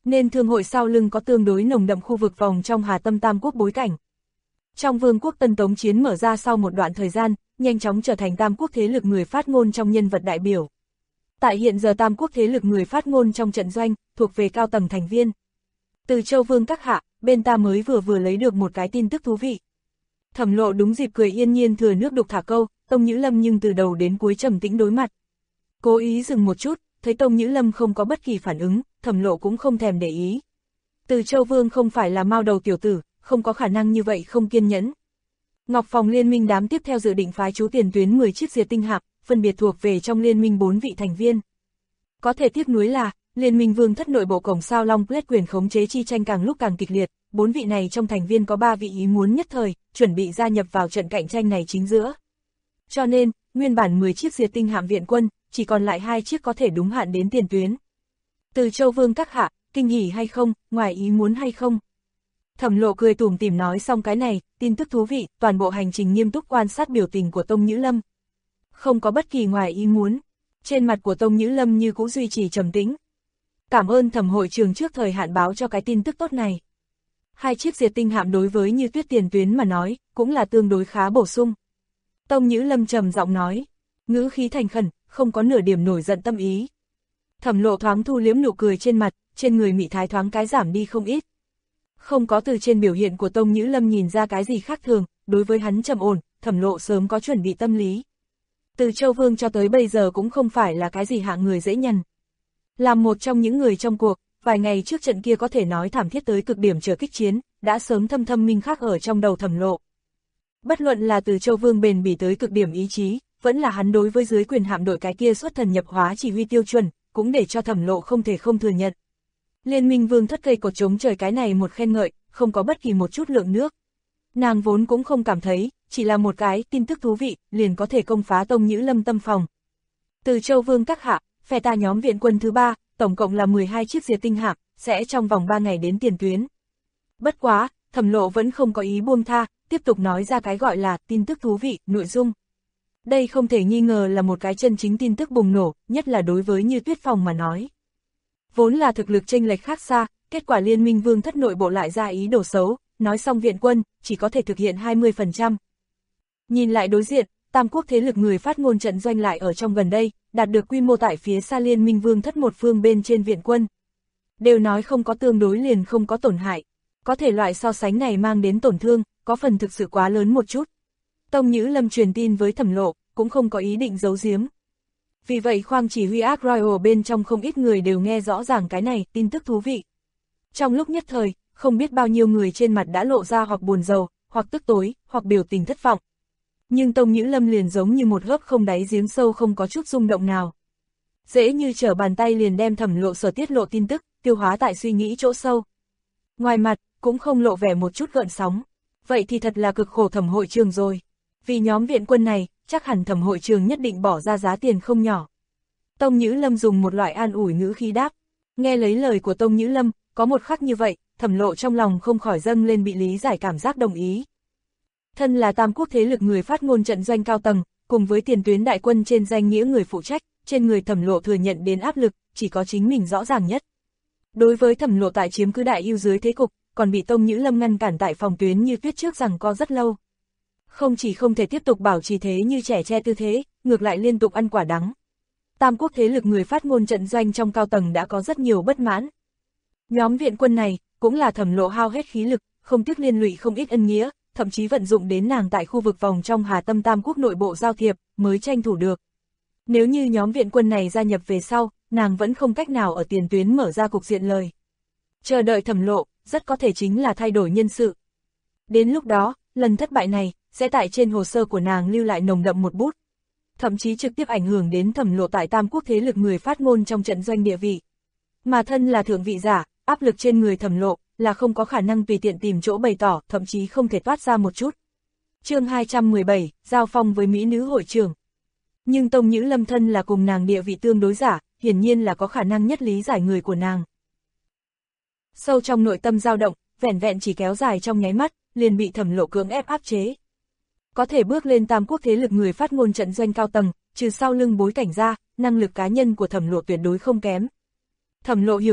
nên thương hội sau lưng có tương đối nồng đậm khu vực vòng trong Hà Tâm Tam Quốc bối cảnh. Trong Vương quốc Tân Tống chiến mở ra sau một đoạn thời gian, nhanh chóng trở thành Tam Quốc thế lực người phát ngôn trong nhân vật đại biểu. Tại hiện giờ Tam Quốc thế lực người phát ngôn trong trận doanh, thuộc về cao tầng thành viên. Từ Châu Vương các hạ, bên ta mới vừa lấy được một cái tin tức thú vị. Thẩm Lộ đúng dịp cười yên nhiên thừa nước đục thả câu, Tông Nhữ Lâm nhưng từ đầu đến cuối trầm tĩnh đối mặt. Cố ý dừng một chút, thấy Tông Nhữ Lâm không có bất kỳ phản ứng, Thẩm Lộ cũng không thèm để ý. Từ Châu Vương không phải là mao đầu tiểu tử, không có khả năng như vậy không kiên nhẫn. Ngọc Phòng liên minh đám tiếp theo dự định phái chú tiền tuyến 10 chiếc diệt tinh hạm, phân biệt thuộc về trong liên minh 4 vị thành viên. Có thể tiếc nuối là, liên minh vương thất nội bộ cổng sao Long Quyết quyền khống chế chi tranh càng lúc càng kịch liệt, 4 vị này trong thành viên có 3 vị ý muốn nhất thời, chuẩn bị gia nhập vào trận cạnh tranh này chính giữa. Cho nên, nguyên bản 10 chiếc diệt tinh hạm viện quân, chỉ còn lại 2 chiếc có thể đúng hạn đến tiền tuyến. Từ Châu Vương các hạ, kinh hỉ hay không, ngoài ý muốn hay không? Thẩm Lộ cười tủm tỉm nói xong cái này, tin tức thú vị, toàn bộ hành trình nghiêm túc quan sát biểu tình của Tông Nhữ Lâm. Không có bất kỳ ngoài ý muốn, trên mặt của Tông Nhữ Lâm như cũ duy trì trầm tĩnh. Cảm ơn Thẩm hội trường trước thời hạn báo cho cái tin tức tốt này. 2 chiếc diệt tinh hạm đối với Như Tuyết tiền tuyến mà nói, cũng là tương đối khá bổ sung. Tông Nhữ Lâm trầm giọng nói, ngữ khí thành khẩn, không có nửa điểm nổi giận tâm ý. Thẩm Lộ thoáng thu liếm nụ cười trên mặt, trên người mị thái thoáng cái giảm đi không ít. Không có từ trên biểu hiện của Tông Nhữ Lâm nhìn ra cái gì khác thường, đối với hắn trầm ổn, Thẩm Lộ sớm có chuẩn bị tâm lý. Từ Châu Vương cho tới bây giờ cũng không phải là cái gì hạng người dễ nhằn. Làm một trong những người trong cuộc, vài ngày trước trận kia có thể nói thảm thiết tới cực điểm chờ kích chiến, đã sớm thâm thâm minh khắc ở trong đầu Thẩm Lộ. Bất luận là Từ Châu Vương bền bỉ tới cực điểm ý chí, vẫn là hắn đối với dưới quyền hạm đội cái kia xuất thần nhập hóa chỉ huy tiêu chuẩn, cũng để cho Thẩm Lộ không thể không thừa nhận. Liên minh vương thất cây cột chống trời cái này một khen ngợi, không có bất kỳ một chút lượng nước. Nàng vốn cũng không cảm thấy, chỉ là một cái tin tức thú vị, liền có thể công phá Tông Nhữ Lâm tâm phòng. Từ Châu Vương các hạ, phe ta nhóm viện quân thứ 3, tổng cộng là 12 chiếc diệt tinh hạm, sẽ trong vòng 3 ngày đến tiền tuyến. Bất quá, Thẩm Lộ vẫn không có ý buông tha, tiếp tục nói ra cái gọi là tin tức thú vị, nội dung. Đây không thể nghi ngờ là một cái chân chính tin tức bùng nổ, nhất là đối với Như Tuyết phòng mà nói. Vốn là thực lực chênh lệch khác xa, kết quả liên minh vương thất nội bộ lại ra ý đồ xấu, nói xong viện quân, chỉ có thể thực hiện 20%. Nhìn lại đối diện, Tam Quốc thế lực người phát ngôn trận doanh lại ở trong gần đây, đạt được quy mô tại phía xa liên minh vương thất một phương bên trên viện quân. Đều nói không có tương đối liền không có tổn hại, có thể loại so sánh này mang đến tổn thương, có phần thực sự quá lớn một chút. Tông Nhữ Lâm truyền tin với Thẩm Lộ, cũng không có ý định giấu giếm. Vì vậy khoang chỉ huy Ark Royal bên trong không ít người đều nghe rõ ràng cái này, tin tức thú vị. Trong lúc nhất thời, không biết bao nhiêu người trên mặt đã lộ ra hoặc buồn rầu, hoặc tức tối, hoặc biểu tình thất vọng. Nhưng Tông Nhữ Lâm liền giống như một hớp không đáy giếng sâu không có chút rung động nào. Dễ như trở bàn tay liền đem Thẩm Lộ sở tiết lộ tin tức, tiêu hóa tại suy nghĩ chỗ sâu. Ngoài mặt, cũng không lộ vẻ một chút gợn sóng. Vậy thì thật là cực khổ Thẩm hội trường rồi. Vì nhóm viện quân này, chắc hẳn Thẩm hội trường nhất định bỏ ra giá tiền không nhỏ. Tông Nhữ Lâm dùng một loại an ủi ngữ khí đáp. Nghe lấy lời của Tông Nhữ Lâm, có một khắc như vậy, Thẩm Lộ trong lòng không khỏi dâng lên bị lý giải cảm giác đồng ý. Thân là Tam Quốc thế lực người phát ngôn trận doanh cao tầng, cùng với tiền tuyến đại quân trên danh nghĩa người phụ trách, trên người Thẩm Lộ thừa nhận đến áp lực, chỉ có chính mình rõ ràng nhất. Đối với Thẩm Lộ tại chiếm cứ đại ưu dưới thế cục, còn bị Tông Nhữ Lâm ngăn cản tại phòng tuyến Như Tuyết trước rằng co rất lâu. Không chỉ không thể tiếp tục bảo trì thế như trẻ tre tư thế, ngược lại liên tục ăn quả đắng. Tam Quốc thế lực người phát ngôn trận doanh trong cao tầng đã có rất nhiều bất mãn. Nhóm viện quân này, cũng là Thẩm Lộ hao hết khí lực, không tiếc liên lụy không ít ân nghĩa, thậm chí vận dụng đến nàng tại khu vực vòng trong Hà Tâm Tam Quốc nội bộ giao thiệp, mới tranh thủ được. Nếu như nhóm viện quân này gia nhập về sau, nàng vẫn không cách nào ở tiền tuyến mở ra cục diện lời. Chờ đợi Thẩm Lộ, rất có thể chính là thay đổi nhân sự. Đến lúc đó, lần thất bại này, sẽ tại trên hồ sơ của nàng lưu lại nồng đậm một bút. Thậm chí trực tiếp ảnh hưởng đến Thẩm Lộ tại Tam Quốc thế lực người phát ngôn trong trận doanh địa vị. Mà thân là thượng vị giả, áp lực trên người Thẩm Lộ, là không có khả năng tùy tiện tìm chỗ bày tỏ, thậm chí không thể toát ra một chút. Chương 217, giao phong với mỹ nữ hội trưởng. Nhưng Tông Nhữ Lâm thân là cùng nàng địa vị tương đối giả, hiển nhiên là có khả năng nhất lý giải người của nàng. Sâu trong nội tâm dao động, vẻn vẹn chỉ kéo dài trong nháy mắt, liền bị Thẩm Lộ cưỡng ép áp chế. Có thể bước lên Tam Quốc thế lực người phát ngôn trận doanh cao tầng, trừ sau lưng bối cảnh ra, năng lực cá nhân của Thẩm Lộ tuyệt đối không kém. Thẩm Lộ hiểu được,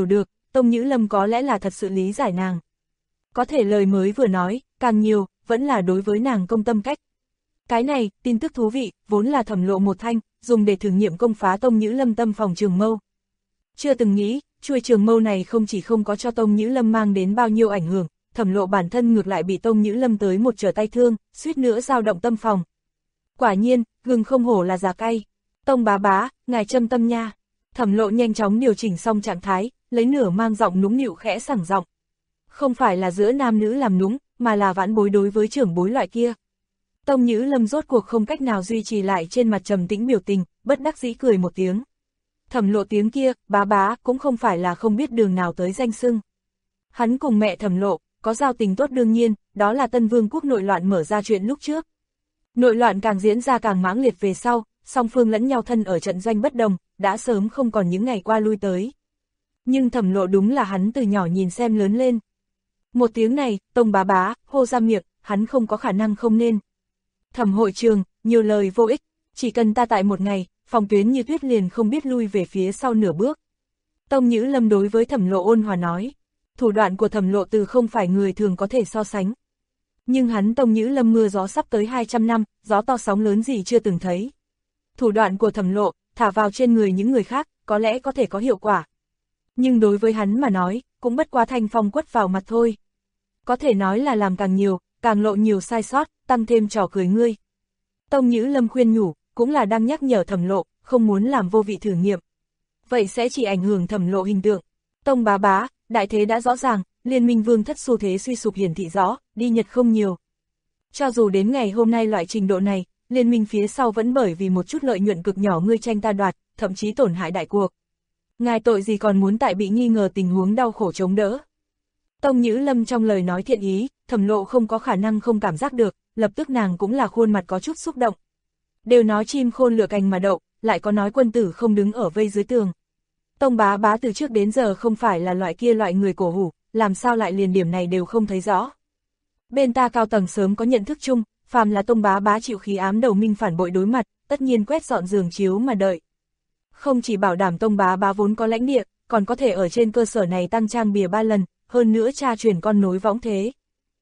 Tông Nhữ Lâm có lẽ là thật sự lý giải nàng. Có thể lời mới vừa nói, càng nhiều, vẫn là đối với nàng công tâm cách. Cái này, tin tức thú vị, vốn là Thẩm Lộ một thanh, dùng để thử nghiệm công phá Tông Nhữ Lâm tâm phòng trường mâu. Chưa từng nghĩ, chuôi trường mâu này không chỉ không có cho Tông Nhữ Lâm mang đến bao nhiêu ảnh hưởng, Thẩm Lộ bản thân ngược lại bị Tông Nhữ Lâm tới một trở tay thương, suýt nữa dao động tâm phòng. Quả nhiên, gừng không hổ là già cay. Tông bá bá, ngài châm tâm nha. Thẩm Lộ nhanh chóng điều chỉnh xong trạng thái, lấy nửa mang giọng nũng nịu khẽ sảng giọng. Không phải là giữa nam nữ làm núng, mà là vãn bối đối với trưởng bối loại kia. Tông Nhữ Lâm rốt cuộc không cách nào duy trì lại trên mặt trầm tĩnh biểu tình, bất đắc dĩ cười một tiếng. Thẩm Lộ tiếng kia, bá bá, cũng không phải là không biết đường nào tới danh xưng. Hắn cùng mẹ Thẩm Lộ, có giao tình tốt đương nhiên, đó là Tân Vương quốc nội loạn mở ra chuyện lúc trước. Nội loạn càng diễn ra càng mãng liệt về sau, song phương lẫn nhau thân ở trận doanh bất đồng, đã sớm không còn những ngày qua lui tới. Nhưng Thẩm Lộ đúng là hắn từ nhỏ nhìn xem lớn lên. Một tiếng này, Tông bá bá, hô ra miệng, hắn không có khả năng không nên. Thẩm hội trường, nhiều lời vô ích, chỉ cần ta tại một ngày, phòng tuyến như tuyết liền không biết lui về phía sau nửa bước. Tông Nhữ Lâm đối với Thẩm Lộ ôn hòa nói, thủ đoạn của Thẩm Lộ từ không phải người thường có thể so sánh. Nhưng hắn Tông Nhữ Lâm mưa gió sắp tới 200 năm, gió to sóng lớn gì chưa từng thấy. Thủ đoạn của Thẩm Lộ, thả vào trên người những người khác, có lẽ có thể có hiệu quả. Nhưng đối với hắn mà nói, cũng bất quá thanh phong quất vào mặt thôi. Có thể nói là làm càng nhiều, càng lộ nhiều sai sót, tăng thêm trò cười ngươi. Tông Nhữ Lâm khuyên nhủ, cũng là đang nhắc nhở Thẩm Lộ, không muốn làm vô vị thử nghiệm. Vậy sẽ chỉ ảnh hưởng Thẩm Lộ hình tượng. Tông bá bá, đại thế đã rõ ràng, liên minh vương thất xu thế suy sụp hiển thị rõ, đi nhật không nhiều. Cho dù đến ngày hôm nay loại trình độ này, liên minh phía sau vẫn bởi vì một chút lợi nhuận cực nhỏ ngươi tranh ta đoạt, thậm chí tổn hại đại cuộc. Ngài tội gì còn muốn tại bị nghi ngờ tình huống đau khổ chống đỡ. Tông Nhữ Lâm trong lời nói thiện ý, Thẩm Lộ không có khả năng không cảm giác được, lập tức nàng cũng là khuôn mặt có chút xúc động. Đều nói chim khôn lựa cành mà đậu, lại có nói quân tử không đứng ở vây dưới tường. Tông bá bá từ trước đến giờ không phải là loại kia loại người cổ hủ, làm sao lại liền điểm này đều không thấy rõ. Bên ta cao tầng sớm có nhận thức chung, phàm là Tông bá bá chịu khí ám đầu minh phản bội đối mặt, tất nhiên quét dọn giường chiếu mà đợi. Không chỉ bảo đảm Tông bá bá vốn có lãnh địa, còn có thể ở trên cơ sở này tăng trang bìa 3 lần, hơn nữa tra truyền con nối võng thế.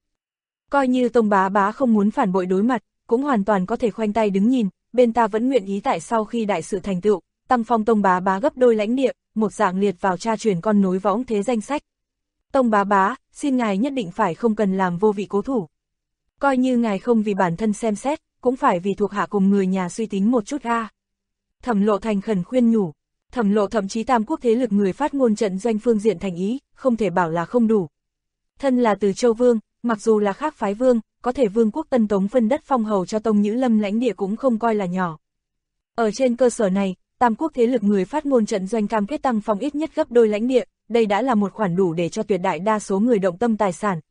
Coi như Tông bá bá không muốn phản bội đối mặt, cũng hoàn toàn có thể khoanh tay đứng nhìn, bên ta vẫn nguyện ý tại sau khi đại sự thành tựu, tăng phong Tông bá bá gấp đôi lãnh địa, một dạng liệt vào tra truyền con nối võng thế danh sách. Tông bá bá, xin ngài nhất định phải không cần làm vô vị cố thủ. Coi như ngài không vì bản thân xem xét, cũng phải vì thuộc hạ cùng người nhà suy tính một chút a. Thẩm Lộ thành khẩn khuyên nhủ. Thẩm Lộ thậm chí tam quốc thế lực người phát ngôn trận doanh phương diện thành ý, không thể bảo là không đủ. Thân là Từ Châu Vương, mặc dù là khác phái vương, có thể vương quốc Tân Tống phân đất phong hầu cho Tông Nhữ Lâm lãnh địa cũng không coi là nhỏ. Ở trên cơ sở này, tam quốc thế lực người phát ngôn trận doanh cam kết tăng phong ít nhất gấp đôi lãnh địa, đây đã là một khoản đủ để cho tuyệt đại đa số người động tâm tài sản.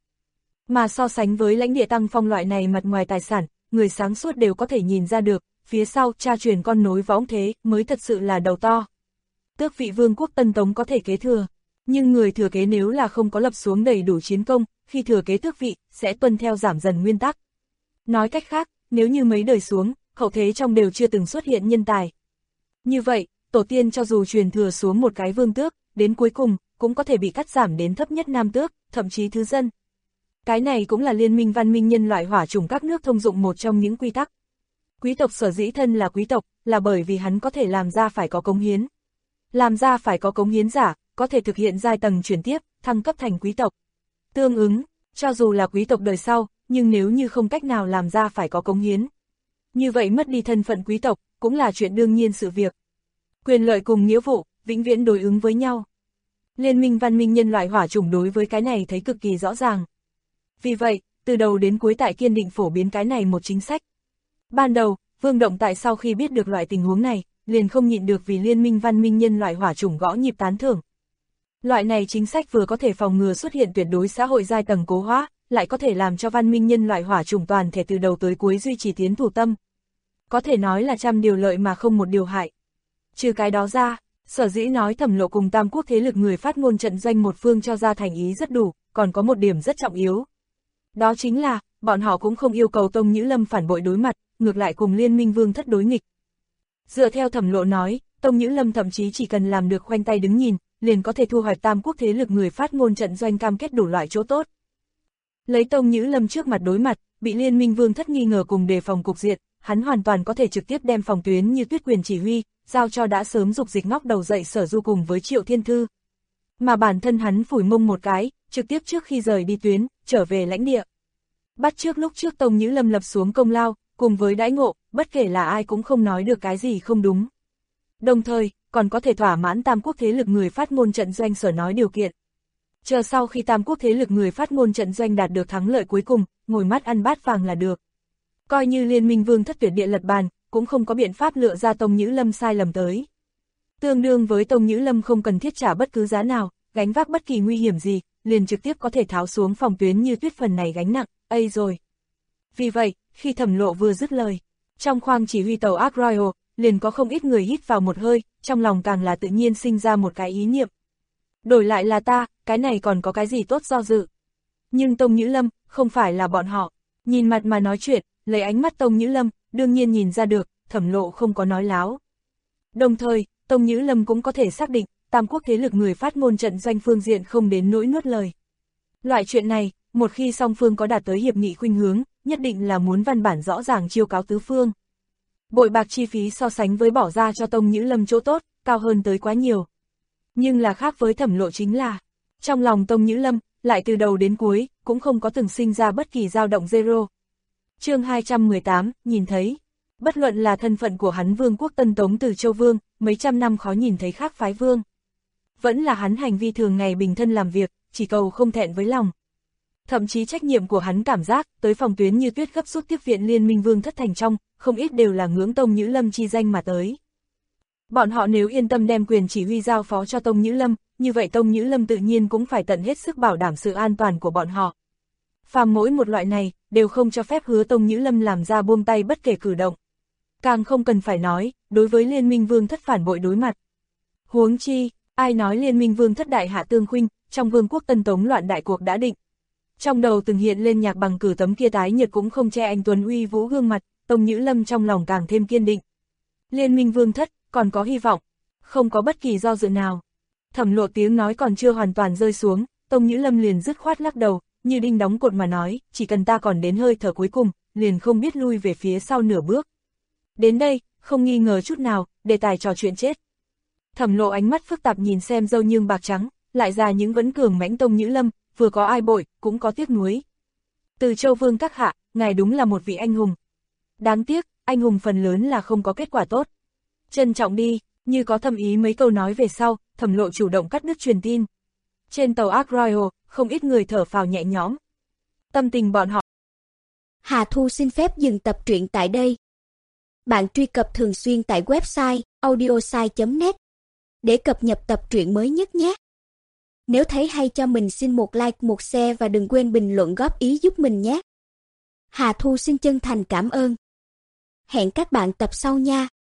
Mà so sánh với lãnh địa tăng phong loại này mặt ngoài tài sản, người sáng suốt đều có thể nhìn ra được, phía sau tra truyền con nối võng thế mới thật sự là đầu to. Tước vị vương quốc Tân Tống có thể kế thừa, nhưng người thừa kế nếu là không có lập xuống đầy đủ chiến công, khi thừa kế tước vị, sẽ tuân theo giảm dần nguyên tắc. Nói cách khác, nếu như mấy đời xuống, hậu thế trong đều chưa từng xuất hiện nhân tài. Như vậy, tổ tiên cho dù truyền thừa xuống một cái vương tước, đến cuối cùng, cũng có thể bị cắt giảm đến thấp nhất nam tước, thậm chí thứ dân. Cái này cũng là liên minh văn minh nhân loại hỏa chủng các nước thông dụng một trong những quy tắc. Quý tộc sở dĩ thân là quý tộc, là bởi vì hắn có thể làm ra phải có cống hiến. Làm ra phải có cống hiến giả, có thể thực hiện giai tầng chuyển tiếp, thăng cấp thành quý tộc. Tương ứng, cho dù là quý tộc đời sau, nhưng nếu như không cách nào làm ra phải có cống hiến. Như vậy mất đi thân phận quý tộc, cũng là chuyện đương nhiên sự việc. Quyền lợi cùng nghĩa vụ, vĩnh viễn đối ứng với nhau. Liên minh văn minh nhân loại hỏa chủng đối với cái này thấy cực kỳ rõ ràng. Vì vậy, từ đầu đến cuối tại kiên định phổ biến cái này một chính sách. Ban đầu, Vương Động tại sau khi biết được loại tình huống này, liền không nhịn được vì liên minh văn minh nhân loại hỏa chủng gõ nhịp tán thưởng. Loại này chính sách vừa có thể phòng ngừa xuất hiện tuyệt đối xã hội giai tầng cố hóa, lại có thể làm cho văn minh nhân loại hỏa chủng toàn thể từ đầu tới cuối duy trì tiến thủ tâm. Có thể nói là trăm điều lợi mà không một điều hại. Trừ cái đó ra, sở dĩ nói Thẩm Lộ cùng tam quốc thế lực người phát ngôn trận doanh một phương cho ra thành ý rất đủ, còn có một điểm rất trọng yếu. Đó chính là, bọn họ cũng không yêu cầu Tông Nhữ Lâm phản bội đối mặt, ngược lại cùng liên minh vương thất đối nghịch. Dựa theo Thẩm Lộ nói, Tông Nhữ Lâm thậm chí chỉ cần làm được khoanh tay đứng nhìn, liền có thể thu hoạch tam quốc thế lực người phát ngôn trận doanh cam kết đủ loại chỗ tốt. Lấy Tông Nhữ Lâm trước mặt đối mặt, bị Liên Minh Vương Thất nghi ngờ cùng đề phòng cục diện, hắn hoàn toàn có thể trực tiếp đem phòng tuyến như Tuyết quyền chỉ huy, giao cho đã sớm dục dịch ngóc đầu dậy Sở Du cùng với Triệu Thiên Thư. Mà bản thân hắn phủi mông một cái, trực tiếp trước khi rời đi tuyến, trở về lãnh địa. Bắt trước lúc trước Tông Nhữ Lâm lập xuống công lao, cùng với đãi ngộ, bất kể là ai cũng không nói được cái gì không đúng. Đồng thời, còn có thể thỏa mãn tam quốc thế lực người phát ngôn trận doanh sở nói điều kiện. Chờ sau khi tam quốc thế lực người phát ngôn trận doanh đạt được thắng lợi cuối cùng, ngồi mắt ăn bát vàng là được. Coi như Liên Minh Vương Thất tuyệt địa lật bàn, cũng không có biện pháp lựa ra Tông Nhữ Lâm sai lầm tới. Tương đương với Tông Nhữ Lâm không cần thiết trả bất cứ giá nào, gánh vác bất kỳ nguy hiểm gì, liền trực tiếp có thể tháo xuống phòng tuyến như Tuyết phần này gánh nặng, rồi. Vì vậy, khi Thẩm Lộ vừa dứt lời, trong khoang chỉ huy tàu Ark Royal, liền có không ít người hít vào một hơi, trong lòng càng là tự nhiên sinh ra một cái ý niệm. Đổi lại là ta, cái này còn có cái gì tốt do dự. Nhưng Tông Nhữ Lâm, không phải là bọn họ. Nhìn mặt mà nói chuyện, lấy ánh mắt Tông Nhữ Lâm, đương nhiên nhìn ra được, Thẩm Lộ không có nói láo. Đồng thời, Tông Nhữ Lâm cũng có thể xác định, tam quốc thế lực người phát ngôn trận doanh phương diện không đến nỗi nuốt lời. Loại chuyện này, một khi song phương có đạt tới hiệp nghị khuynh hướng, nhất định là muốn văn bản rõ ràng chiêu cáo tứ phương. Bội bạc chi phí so sánh với bỏ ra cho Tông Nhữ Lâm chỗ tốt, cao hơn tới quá nhiều. Nhưng là khác với Thẩm Lộ chính là, trong lòng Tông Nhữ Lâm, lại từ đầu đến cuối, cũng không có từng sinh ra bất kỳ dao động zero. Chương 218, nhìn thấy. Bất luận là thân phận của hắn Vương quốc Tân Tống từ Châu Vương, mấy trăm năm khó nhìn thấy khác phái vương. Vẫn là hắn hành vi thường ngày bình thân làm việc, chỉ cầu không thẹn với lòng. Thậm chí trách nhiệm của hắn cảm giác, tới phòng tuyến như Tuyết gấp rút tiếp viện Liên Minh Vương Thất thành trong, không ít đều là ngưỡng Tông Nhữ Lâm chi danh mà tới. Bọn họ nếu yên tâm đem quyền chỉ huy giao phó cho Tông Nhữ Lâm, như vậy Tông Nhữ Lâm tự nhiên cũng phải tận hết sức bảo đảm sự an toàn của bọn họ. Phàm mỗi một loại này, đều không cho phép hứa Tông Nhữ Lâm làm ra buông tay bất kể cử động. Càng không cần phải nói, đối với Liên Minh Vương Thất phản bội đối mặt. Huống chi, ai nói Liên Minh Vương Thất đại hạ tương khuynh, trong Vương quốc Tân Tống loạn đại cuộc đã định. Trong đầu từng hiện lên Nhạc Bằng cử tấm kia tái nhật cũng không che anh tuấn uy vũ gương mặt, Tông Nhữ Lâm trong lòng càng thêm kiên định. Liên Minh Vương Thất, còn có hy vọng, không có bất kỳ do dự nào. Thẩm Lộ tiếng nói còn chưa hoàn toàn rơi xuống, Tông Nhữ Lâm liền dứt khoát lắc đầu, như đinh đóng cột mà nói, chỉ cần ta còn đến hơi thở cuối cùng, liền không biết lui về phía sau nửa bước. Đến đây, không nghi ngờ chút nào, đề tài trò chuyện chết. Thẩm Lộ ánh mắt phức tạp nhìn xem dâu nhương bạc trắng, lại ra những vẫn cường mãnh Tông Nhữ Lâm, vừa có ai bội, cũng có tiếc nuối. Từ Châu Vương các hạ, ngài đúng là một vị anh hùng. Đáng tiếc, anh hùng phần lớn là không có kết quả tốt. Trân trọng đi, như có thâm ý mấy câu nói về sau, Thẩm Lộ chủ động cắt đứt truyền tin. Trên tàu Ark Royal, không ít người thở phào nhẹ nhõm. Tâm tình bọn họ. Hà Thu xin phép dừng tập truyện tại đây. Bạn truy cập thường xuyên tại website audiosai.net để cập nhật tập truyện mới nhất nhé. Nếu thấy hay cho mình xin một like, một share và đừng quên bình luận góp ý giúp mình nhé. Hà Thu xin chân thành cảm ơn. Hẹn các bạn tập sau nha.